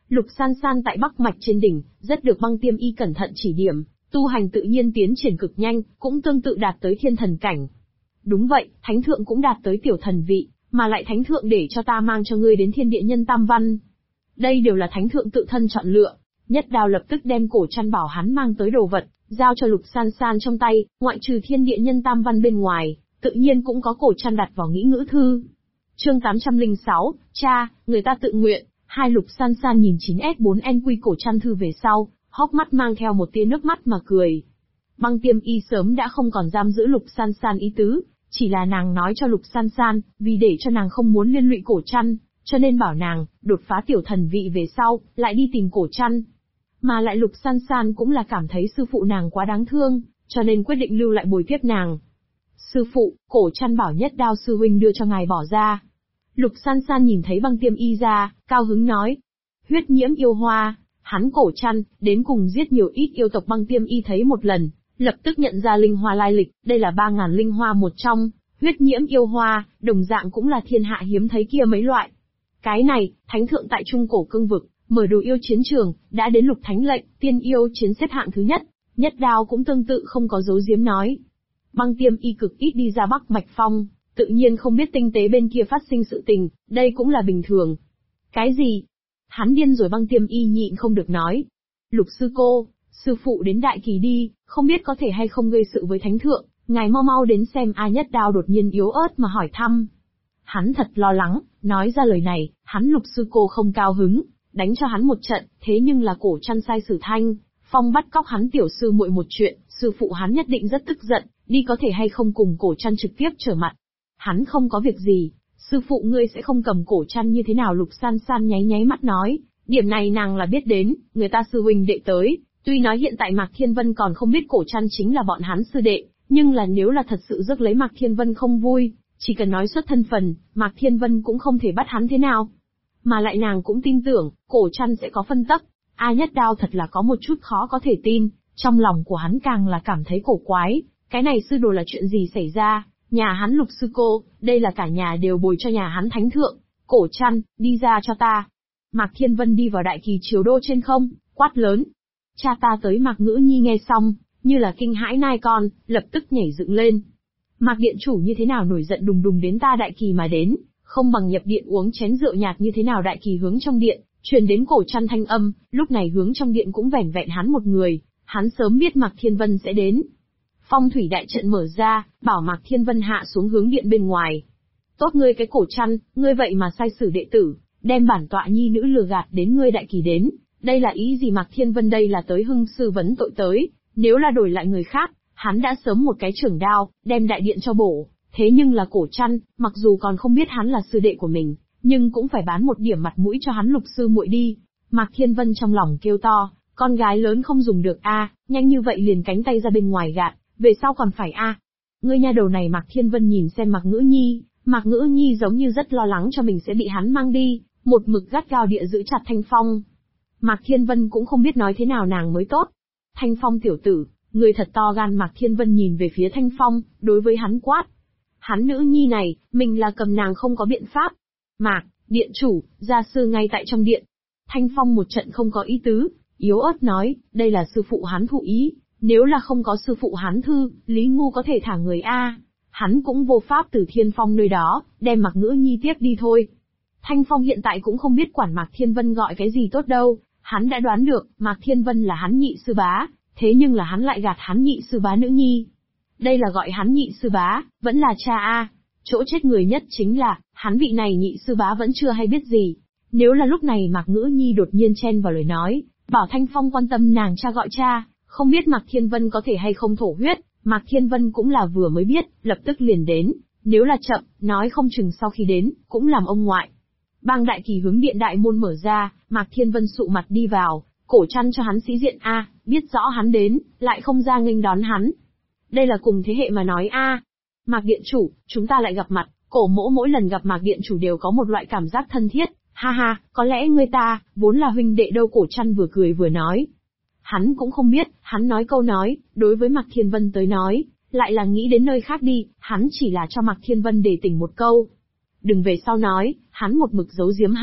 Lục San San tại Bắc Mạch trên đỉnh, rất được Băng Tiêm Y cẩn thận chỉ điểm, tu hành tự nhiên tiến triển cực nhanh, cũng tương tự đạt tới thiên thần cảnh. Đúng vậy, Thánh Thượng cũng đạt tới tiểu thần vị, mà lại Thánh Thượng để cho ta mang cho ngươi đến Thiên Địa Nhân Tam Văn. Đây đều là Thánh Thượng tự thân chọn lựa. Nhất Đao lập tức đem cổ chăn bảo hắn mang tới đồ vật, giao cho Lục San San trong tay, ngoại trừ Thiên Địa Nhân Tam Văn bên ngoài, tự nhiên cũng có cổ chăn đặt vào nghĩ ngữ thư. Chương 806, cha, người ta tự nguyện. Hai Lục San San nhìn 9S4N cổ chăn thư về sau, hốc mắt mang theo một tia nước mắt mà cười. Băng Tiêm Y sớm đã không còn giam giữ Lục San San ý tứ, chỉ là nàng nói cho Lục San San, vì để cho nàng không muốn liên lụy cổ chăn, cho nên bảo nàng, đột phá tiểu thần vị về sau, lại đi tìm cổ chăn. Mà lại Lục San San cũng là cảm thấy sư phụ nàng quá đáng thương, cho nên quyết định lưu lại bồi tiếp nàng. Sư phụ, cổ chăn bảo Nhất Đao sư huynh đưa cho ngài bỏ ra. Lục San San nhìn thấy Băng Tiêm Y ra, cao hứng nói. Huyết nhiễm yêu hoa, hắn cổ chăn, đến cùng giết nhiều ít yêu tộc. Băng Tiêm Y thấy một lần, lập tức nhận ra linh hoa lai lịch, đây là 3.000 linh hoa một trong, huyết nhiễm yêu hoa, đồng dạng cũng là thiên hạ hiếm thấy kia mấy loại. Cái này, Thánh Thượng tại Trung Cổ Cương Vực, mở đồ yêu chiến trường, đã đến Lục Thánh lệnh, tiên yêu chiến xếp hạng thứ nhất. Nhất Đao cũng tương tự không có giấu giếm nói. Băng Tiêm Y cực ít đi ra Bắc Mạch Phong, tự nhiên không biết tinh tế bên kia phát sinh sự tình, đây cũng là bình thường. Cái gì? Hắn điên rồi. Băng Tiêm Y nhịn không được nói. Lục sư cô, sư phụ đến Đại Kỳ đi, không biết có thể hay không gây sự với Thánh Thượng, ngài mau mau đến xem. Nhất Đao đột nhiên yếu ớt mà hỏi thăm. Hắn thật lo lắng, nói ra lời này, hắn Lục sư cô không cao hứng, đánh cho hắn một trận, thế nhưng là cổ chăn sai Sử Thanh Phong bắt cóc hắn tiểu sư muội một chuyện, sư phụ hắn nhất định rất tức giận, đi có thể hay không cùng cổ chăn trực tiếp trở mặt. Hắn không có việc gì, sư phụ ngươi sẽ không cầm cổ chăn như thế nào? Lục San San nháy nháy mắt nói, điểm này nàng là biết đến, người ta sư huynh đệ tới, tuy nói hiện tại Mạc Thiên Vân còn không biết cổ chăn chính là bọn hắn sư đệ, nhưng là nếu là thật sự rước lấy Mạc Thiên Vân không vui, chỉ cần nói xuất thân phần, Mạc Thiên Vân cũng không thể bắt hắn thế nào. Mà lại nàng cũng tin tưởng, cổ chăn sẽ có phân tắc. Nhất Đao thật là có một chút khó có thể tin, trong lòng của hắn càng là cảm thấy cổ quái, cái này sư đồ là chuyện gì xảy ra? Nhà hắn Lục sư cô, đây là cả nhà đều bồi cho nhà hắn Thánh Thượng. Cổ chăn, đi ra cho ta. Mạc Thiên Vân đi vào Đại Kỳ Triều Đô trên không, quát lớn. Cha ta tới. Mạc Ngữ Nhi nghe xong, như là kinh hãi nai con, lập tức nhảy dựng lên. Mạc điện chủ như thế nào nổi giận đùng đùng đến ta Đại Kỳ mà đến, không bằng nhập điện uống chén rượu nhạt như thế nào? Đại Kỳ hướng trong điện, truyền đến cổ chăn thanh âm, lúc này hướng trong điện cũng vẻn vẹn hắn một người, hắn sớm biết Mạc Thiên Vân sẽ đến. Phong thủy đại trận mở ra, bảo Mạc Thiên Vân hạ xuống hướng điện bên ngoài. Tốt ngươi cái cổ chăn, ngươi vậy mà sai sử đệ tử, đem bản tọa nhi nữ lừa gạt đến ngươi Đại Kỳ đến, đây là ý gì? Mạc Thiên Vân đây là tới hưng sư vấn tội tới, nếu là đổi lại người khác, hắn đã sớm một cái chưởng đao, đem đại điện cho bổ, thế nhưng là cổ chăn, mặc dù còn không biết hắn là sư đệ của mình, nhưng cũng phải bán một điểm mặt mũi cho hắn Lục sư muội đi. Mạc Thiên Vân trong lòng kêu to, con gái lớn không dùng được nhanh như vậy liền cánh tay ra bên ngoài gạt, về sau còn phải ngươi nha đầu này. Mạc Thiên Vân nhìn xem Mạc Ngữ Nhi giống như rất lo lắng cho mình sẽ bị hắn mang đi, một mực gắt gao địa giữ chặt Thanh Phong. Mạc Thiên Vân cũng không biết nói thế nào nàng mới tốt. Thanh Phong tiểu tử, người thật to gan. Mạc Thiên Vân nhìn về phía Thanh Phong, đối với hắn quát. Hắn nữ nhi này, mình là cầm nàng không có biện pháp. Mạc, điện chủ, gia sư ngay tại trong điện. Thanh Phong một trận không có ý tứ, yếu ớt nói, đây là sư phụ hắn thụ ý, nếu là không có sư phụ hắn thư, Lý Ngu có thể thả người hắn cũng vô pháp từ Thiên Phong nơi đó, đem Mạc Ngữ Nhi tiếp đi thôi. Thanh Phong hiện tại cũng không biết quản Mạc Thiên Vân gọi cái gì tốt đâu, hắn đã đoán được, Mạc Thiên Vân là hắn nhị sư bá, thế nhưng là hắn lại gạt hắn nhị sư bá nữ nhi. Đây là gọi hắn nhị sư bá, vẫn là cha chỗ chết người nhất chính là, hắn vị này nhị sư bá vẫn chưa hay biết gì. Nếu là lúc này Mạc Ngữ Nhi đột nhiên chen vào lời nói, bảo Thanh Phong quan tâm nàng cha gọi cha, không biết Mạc Thiên Vân có thể hay không thổ huyết. Mạc Thiên Vân cũng là vừa mới biết, lập tức liền đến, nếu là chậm, nói không chừng sau khi đến, cũng làm ông ngoại. Bang Đại Kỳ hướng điện đại môn mở ra, Mạc Thiên Vân sụ mặt đi vào, cổ chăn cho hắn sĩ diện biết rõ hắn đến, lại không ra nghênh đón hắn. Đây là cùng thế hệ mà nói Mạc điện chủ, chúng ta lại gặp mặt. Cổ Mỗ mỗi lần gặp Mạc điện chủ đều có một loại cảm giác thân thiết, ha ha, có lẽ ngươi ta, vốn là huynh đệ đâu? Cổ chăn vừa cười vừa nói. Hắn cũng không biết, hắn nói câu nói, đối với Mạc Thiên Vân tới nói, lại là nghĩ đến nơi khác đi, hắn chỉ là cho Mạc Thiên Vân đề tỉnh một câu. Đừng về sau nói, hắn một mực giấu giếm hắn,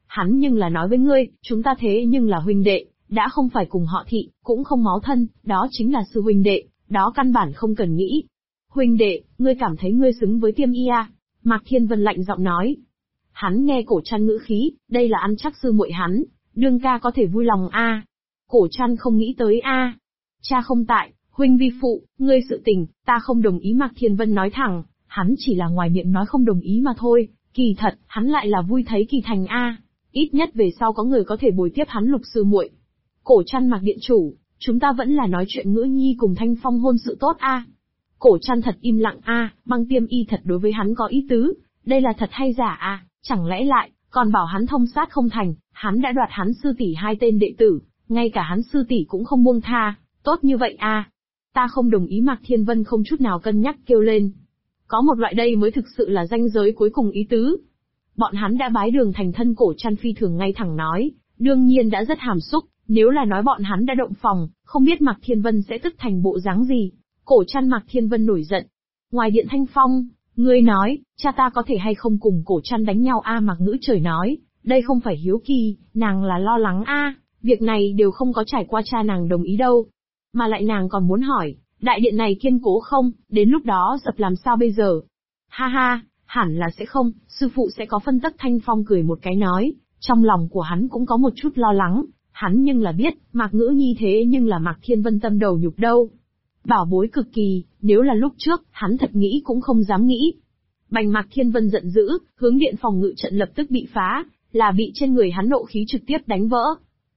Hắn nhưng là nói với ngươi, chúng ta thế nhưng là huynh đệ, đã không phải cùng họ Thị, cũng không máu thân, đó chính là sư huynh đệ, đó căn bản không cần nghĩ. Huynh đệ, ngươi cảm thấy ngươi xứng với Tiêm Y à? Mạc Thiên Vân lạnh giọng nói. Hắn nghe Cổ Trăn ngữ khí, đây là ăn chắc sư muội hắn, đương ca có thể vui lòng a. Cổ Trăn không nghĩ tới a. Cha không tại, huynh vi phụ, ngươi sự tình, ta không đồng ý. Mạc Thiên Vân nói thẳng, hắn chỉ là ngoài miệng nói không đồng ý mà thôi, kỳ thật, hắn lại là vui thấy kỳ thành a. Ít nhất về sau có người có thể bồi tiếp hắn Lục sư muội. Cổ Trăn Mạc điện chủ, chúng ta vẫn là nói chuyện Ngữ Nhi cùng Thanh Phong hôn sự tốt a. Cổ Trăn thật im lặng a, Băng Tiêm Y thật đối với hắn có ý tứ, đây là thật hay giả a? Chẳng lẽ lại còn bảo hắn thông sát không thành, hắn đã đoạt hắn sư tỷ 2 tên đệ tử, ngay cả hắn sư tỷ cũng không buông tha, tốt như vậy a? Ta không đồng ý. Mạc Thiên Vân không chút nào cân nhắc kêu lên. Có một loại đây mới thực sự là ranh giới cuối cùng ý tứ. Bọn hắn đã bái đường thành thân. Cổ Trăn phi thường ngay thẳng nói, đương nhiên đã rất hàm xúc, nếu là nói bọn hắn đã động phòng, không biết Mạc Thiên Vân sẽ tức thành bộ dáng gì. Cổ Trăn Mạc Thiên Vân nổi giận. Ngoài điện Thanh Phong, ngươi nói, cha ta có thể hay không cùng Cổ Trăn đánh nhau a? Mạc Ngữ Trời nói, đây không phải hiếu kỳ, nàng là lo lắng a, việc này đều không có trải qua cha nàng đồng ý đâu. Mà lại nàng còn muốn hỏi, đại điện này kiên cố không, đến lúc đó dập làm sao bây giờ? Ha ha, hẳn là sẽ không, sư phụ sẽ có phân tắc. Thanh Phong cười một cái nói, trong lòng của hắn cũng có một chút lo lắng, hắn nhưng là biết, Mạc Ngữ Nhi thế nhưng là Mạc Thiên Vân tâm đầu nhục đâu. Bảo bối cực kỳ, nếu là lúc trước, hắn thật nghĩ cũng không dám nghĩ. Bành. Mạc Thiên Vân giận dữ, hướng điện phòng ngự trận lập tức bị phá, là bị trên người hắn nộ khí trực tiếp đánh vỡ.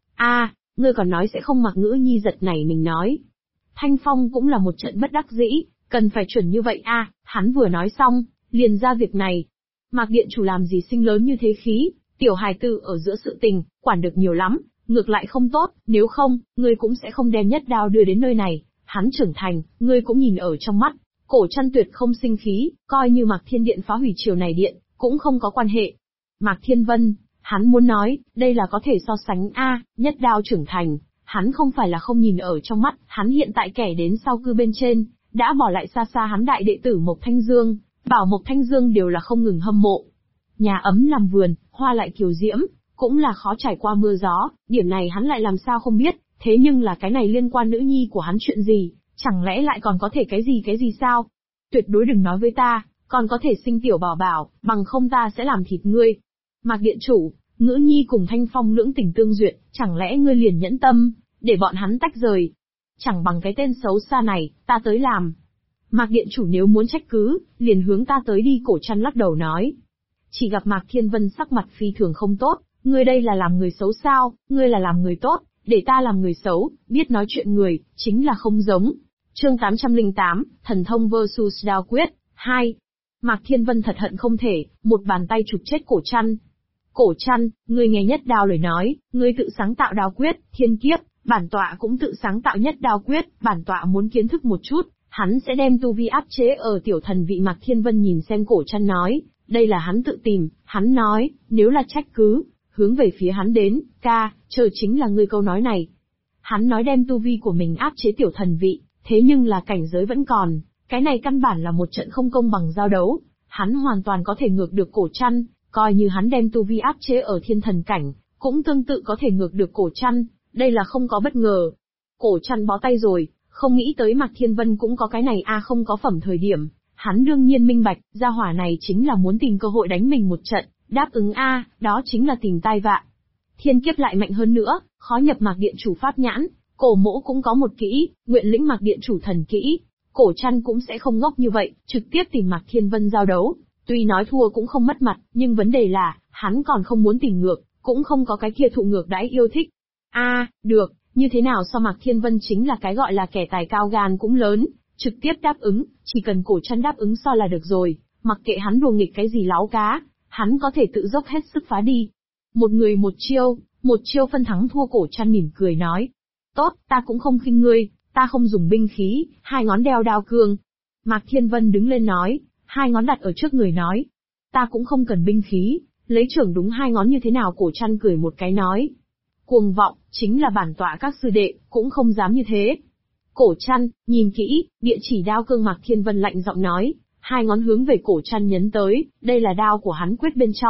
A, ngươi còn nói sẽ không? Mạc Ngữ Nhi giật nảy mình nói. Thanh Phong cũng là một trận bất đắc dĩ, cần phải chuẩn như vậy a? Hắn vừa nói xong, liền ra việc này. Mạc điện chủ làm gì sinh lớn như thế khí, tiểu hài tử ở giữa sự tình, quản được nhiều lắm, ngược lại không tốt, nếu không, ngươi cũng sẽ không đem Nhất Đao đưa đến nơi này. Hắn trưởng thành, ngươi cũng nhìn ở trong mắt. Cổ Trăn tuyệt không sinh khí, coi như Mạc Thiên Điện phá hủy triều này điện, cũng không có quan hệ. Mạc Thiên Vân, hắn muốn nói, đây là có thể so sánh a, Nhất Đao trưởng thành, hắn không phải là không nhìn ở trong mắt, hắn hiện tại kẻ đến sau cư bên trên, đã bỏ lại xa xa hắn đại đệ tử Mộc Thanh Dương, bảo Mộc Thanh Dương đều là không ngừng hâm mộ. Nhà ấm làm vườn, hoa lại kiều diễm, cũng là khó trải qua mưa gió, điểm này hắn lại làm sao không biết, thế nhưng là cái này liên quan nữ nhi của hắn chuyện gì, chẳng lẽ lại còn có thể cái gì sao? Tuyệt đối đừng nói với ta, còn có thể sinh tiểu bảo bảo, bằng không ta sẽ làm thịt ngươi. Mạc điện chủ, Ngữ Nhi cùng Thanh Phong lưỡng tình tương duyệt, chẳng lẽ ngươi liền nhẫn tâm, để bọn hắn tách rời? Chẳng bằng cái tên xấu xa này, ta tới làm. Mạc điện chủ nếu muốn trách cứ, liền hướng ta tới đi. Cổ Trăn lắc đầu nói. Chỉ gặp Mạc Thiên Vân sắc mặt phi thường không tốt, ngươi đây là làm người xấu sao? Ngươi là làm người tốt, để ta làm người xấu, biết nói chuyện người, chính là không giống. Chương 808, Thần Thông vs Đao Quyết, 2. Mạc Thiên Vân thật hận không thể, một bàn tay chụp chết Cổ Trăn. Cổ Trăn, ngươi nghe Nhất Đao lời nói, ngươi tự sáng tạo Đao Quyết, thiên kiếp, bản tọa cũng tự sáng tạo Nhất Đao Quyết, bản tọa muốn kiến thức một chút, hắn sẽ đem tu vi áp chế ở tiểu thần vị. Mạc Thiên Vân nhìn xem Cổ Trăn nói, đây là hắn tự tìm, hắn nói, nếu là trách cứ, hướng về phía hắn đến, ca, chờ chính là ngươi câu nói này. Hắn nói đem tu vi của mình áp chế tiểu thần vị, thế nhưng là cảnh giới vẫn còn, cái này căn bản là một trận không công bằng giao đấu, hắn hoàn toàn có thể ngược được Cổ Trăn, coi như hắn đem tu vi áp chế ở thiên thần cảnh, cũng tương tự có thể ngược được Cổ Trăn, đây là không có bất ngờ. Cổ Trăn bó tay rồi, không nghĩ tới Mạc Thiên Vân cũng có cái này a, không có phẩm thời điểm, hắn đương nhiên minh bạch, gia hỏa này chính là muốn tìm cơ hội đánh mình một trận, đáp ứng a, đó chính là tìm tai vạ. Thiên kiếp lại mạnh hơn nữa, khó nhập Mạc điện chủ pháp nhãn, Cổ Mỗ cũng có một kỹ, nguyện lĩnh Mạc điện chủ thần kỹ. Cổ Trăn cũng sẽ không ngốc như vậy, trực tiếp tìm Mạc Thiên Vân giao đấu, tuy nói thua cũng không mất mặt, nhưng vấn đề là, hắn còn không muốn tìm ngược, cũng không có cái kia thụ ngược đãi yêu thích. A, được, như thế nào so Mạc Thiên Vân chính là cái gọi là kẻ tài cao gan cũng lớn, trực tiếp đáp ứng, chỉ cần Cổ Trăn đáp ứng so là được rồi, mặc kệ hắn đùa nghịch cái gì láo cá, hắn có thể tự dốc hết sức phá đi. Một người một chiêu phân thắng thua. Cổ Trăn mỉm cười nói. Tốt, ta cũng không khinh ngươi, ta không dùng binh khí, 2 ngón đeo đao cương. Mạc Thiên Vân đứng lên nói, 2 ngón đặt ở trước người nói. Ta cũng không cần binh khí, lấy trưởng đúng 2 ngón như thế nào? Cổ Trăn cười một cái nói. Cuồng vọng, chính là bản tọa các sư đệ, cũng không dám như thế. Cổ Trăn, nhìn kỹ, địa chỉ đao cương. Mạc Thiên Vân lạnh giọng nói, 2 ngón hướng về Cổ Trăn nhấn tới, đây là đao của hắn quyết bên trong,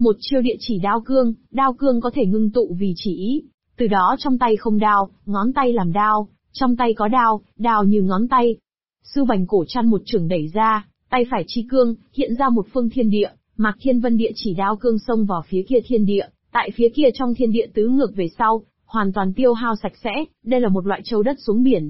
Một chiêu địa chỉ đao cương có thể ngưng tụ vì chỉ ý. Từ đó trong tay không đao, ngón tay làm đao, trong tay có đao, đao như ngón tay. Sư Bành Cổ Trăn một chưởng đẩy ra, tay phải chi cương, hiện ra một phương thiên địa, Mạc Thiên Vân địa chỉ đao cương xông vào phía kia thiên địa, tại phía kia trong thiên địa tứ ngược về sau, hoàn toàn tiêu hao sạch sẽ, đây là một loại châu đất xuống biển.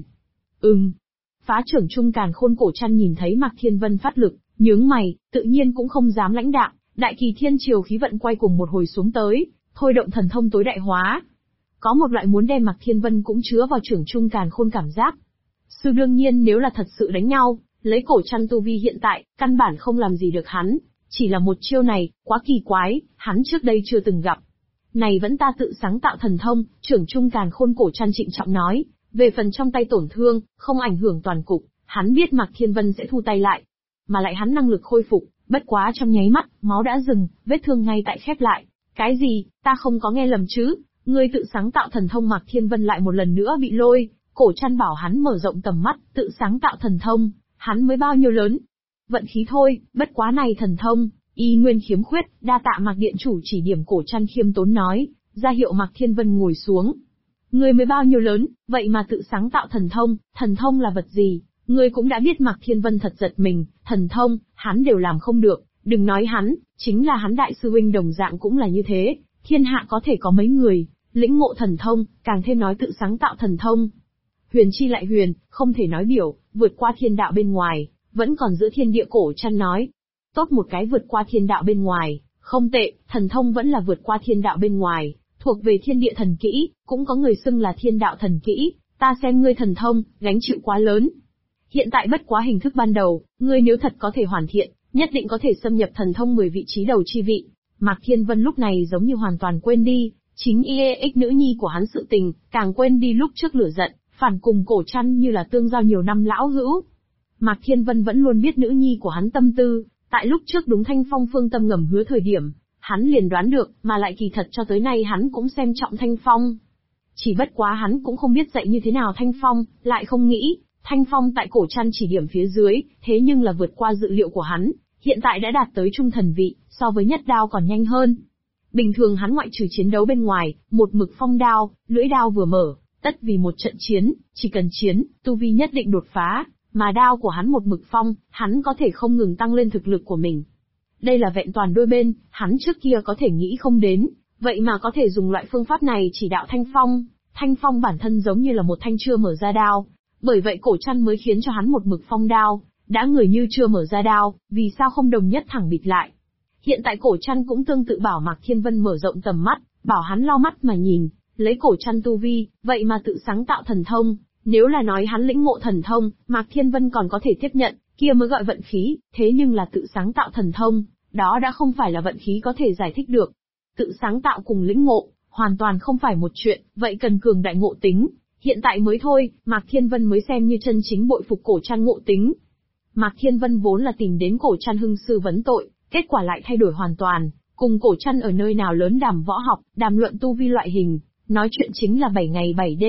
Phá trưởng Trung Càn Khôn Cổ Trăn nhìn thấy Mạc Thiên Vân phát lực, nhướng mày, tự nhiên cũng không dám lãnh đạm, đại kỳ thiên triều khí vận quay cùng một hồi xuống tới, thôi động thần thông tối đại hóa. Có một loại muốn đem Mạc Thiên Vân cũng chứa vào trưởng Trung Càn Khôn cảm giác. Sư đương nhiên nếu là thật sự đánh nhau, lấy Cổ Trăn tu vi hiện tại, căn bản không làm gì được hắn, chỉ là một chiêu này, quá kỳ quái, hắn trước đây chưa từng gặp. Này vẫn ta tự sáng tạo thần thông, trưởng Trung Càn Khôn Cổ Trăn trịnh trọng nói, về phần trong tay tổn thương, không ảnh hưởng toàn cục, hắn biết Mạc Thiên Vân sẽ thu tay lại. Mà lại hắn năng lực khôi phục, bất quá trong nháy mắt, máu đã dừng, vết thương ngay tại khép lại. Cái gì, ta không có nghe lầm chứ, ngươi tự sáng tạo thần thông. Mạc Thiên Vân lại một lần nữa bị lôi, Cổ Trăn bảo hắn mở rộng tầm mắt, tự sáng tạo thần thông, hắn mới bao nhiêu lớn. Vận khí thôi, bất quá này thần thông, y nguyên khiếm khuyết, đa tạ Mạc Điện Chủ chỉ điểm. Cổ Trăn khiêm tốn nói, ra hiệu Mạc Thiên Vân ngồi xuống. Ngươi mới bao nhiêu lớn, vậy mà tự sáng tạo thần thông là vật gì, ngươi cũng đã biết. Mạc Thiên Vân thật giật mình, thần thông, hắn đều làm không được, đừng nói hắn, chính là hắn đại sư huynh đồng dạng cũng là như thế, thiên hạ có thể có mấy người, lĩnh ngộ thần thông, càng thêm nói tự sáng tạo thần thông. Huyền chi lại huyền, không thể nói biểu, vượt qua thiên đạo bên ngoài, vẫn còn giữa thiên địa. Cổ Trăn nói, tốt một cái vượt qua thiên đạo bên ngoài, không tệ, thần thông vẫn là vượt qua thiên đạo bên ngoài, thuộc về thiên địa thần kỹ, cũng có người xưng là thiên đạo thần kỹ, ta xem ngươi thần thông, gánh chịu quá lớn. Hiện tại bất quá hình thức ban đầu, ngươi nếu thật có thể hoàn thiện, nhất định có thể xâm nhập thần thông 10 vị trí đầu chi vị. Mạc Thiên Vân lúc này giống như hoàn toàn quên đi, chính IEX nữ nhi của hắn sự tình, càng quên đi lúc trước lửa giận, phản cùng Cổ Trăn như là tương giao nhiều năm lão hữu. Mạc Thiên Vân vẫn luôn biết nữ nhi của hắn tâm tư, tại lúc trước đúng Thanh Phong phương tâm ngầm hứa thời điểm, hắn liền đoán được, mà lại kỳ thật cho tới nay hắn cũng xem trọng Thanh Phong. Chỉ bất quá hắn cũng không biết dạy như thế nào Thanh Phong, lại không nghĩ, Thanh Phong tại Cổ Trăn chỉ điểm phía dưới, thế nhưng là vượt qua dự liệu của hắn, hiện tại đã đạt tới trung thần vị, so với nhất đao còn nhanh hơn. Bình thường hắn ngoại trừ chiến đấu bên ngoài, một mực phong đao, lưỡi đao vừa mở, tất vì một trận chiến, chỉ cần chiến, tu vi nhất định đột phá, mà đao của hắn một mực phong, hắn có thể không ngừng tăng lên thực lực của mình. Đây là vẹn toàn đôi bên, hắn trước kia có thể nghĩ không đến, vậy mà có thể dùng loại phương pháp này chỉ đạo Thanh Phong. Thanh Phong bản thân giống như là một thanh chưa mở ra đao, bởi vậy Cổ Trăn mới khiến cho hắn một mực phong đao, đã người như chưa mở ra đao, vì sao không đồng nhất thẳng bịt lại. Hiện tại Cổ Trăn cũng tương tự bảo Mạc Thiên Vân mở rộng tầm mắt, bảo hắn lau mắt mà nhìn, lấy Cổ Trăn tu vi, vậy mà tự sáng tạo thần thông, nếu là nói hắn lĩnh ngộ thần thông, Mạc Thiên Vân còn có thể tiếp nhận, kia mới gọi vận khí, thế nhưng là tự sáng tạo thần thông, đó đã không phải là vận khí có thể giải thích được. Tự sáng tạo cùng lĩnh ngộ, hoàn toàn không phải một chuyện, vậy cần cường đại ngộ tính. Hiện tại mới thôi, Mạc Thiên Vân mới xem như chân chính bội phục Cổ Trăn ngộ tính. Mạc Thiên Vân vốn là tìm đến Cổ Trăn hưng sư vấn tội, kết quả lại thay đổi hoàn toàn, cùng Cổ Trăn ở nơi nào lớn đàm võ học, đàm luận tu vi loại hình, nói chuyện chính là 7 ngày 7 đêm.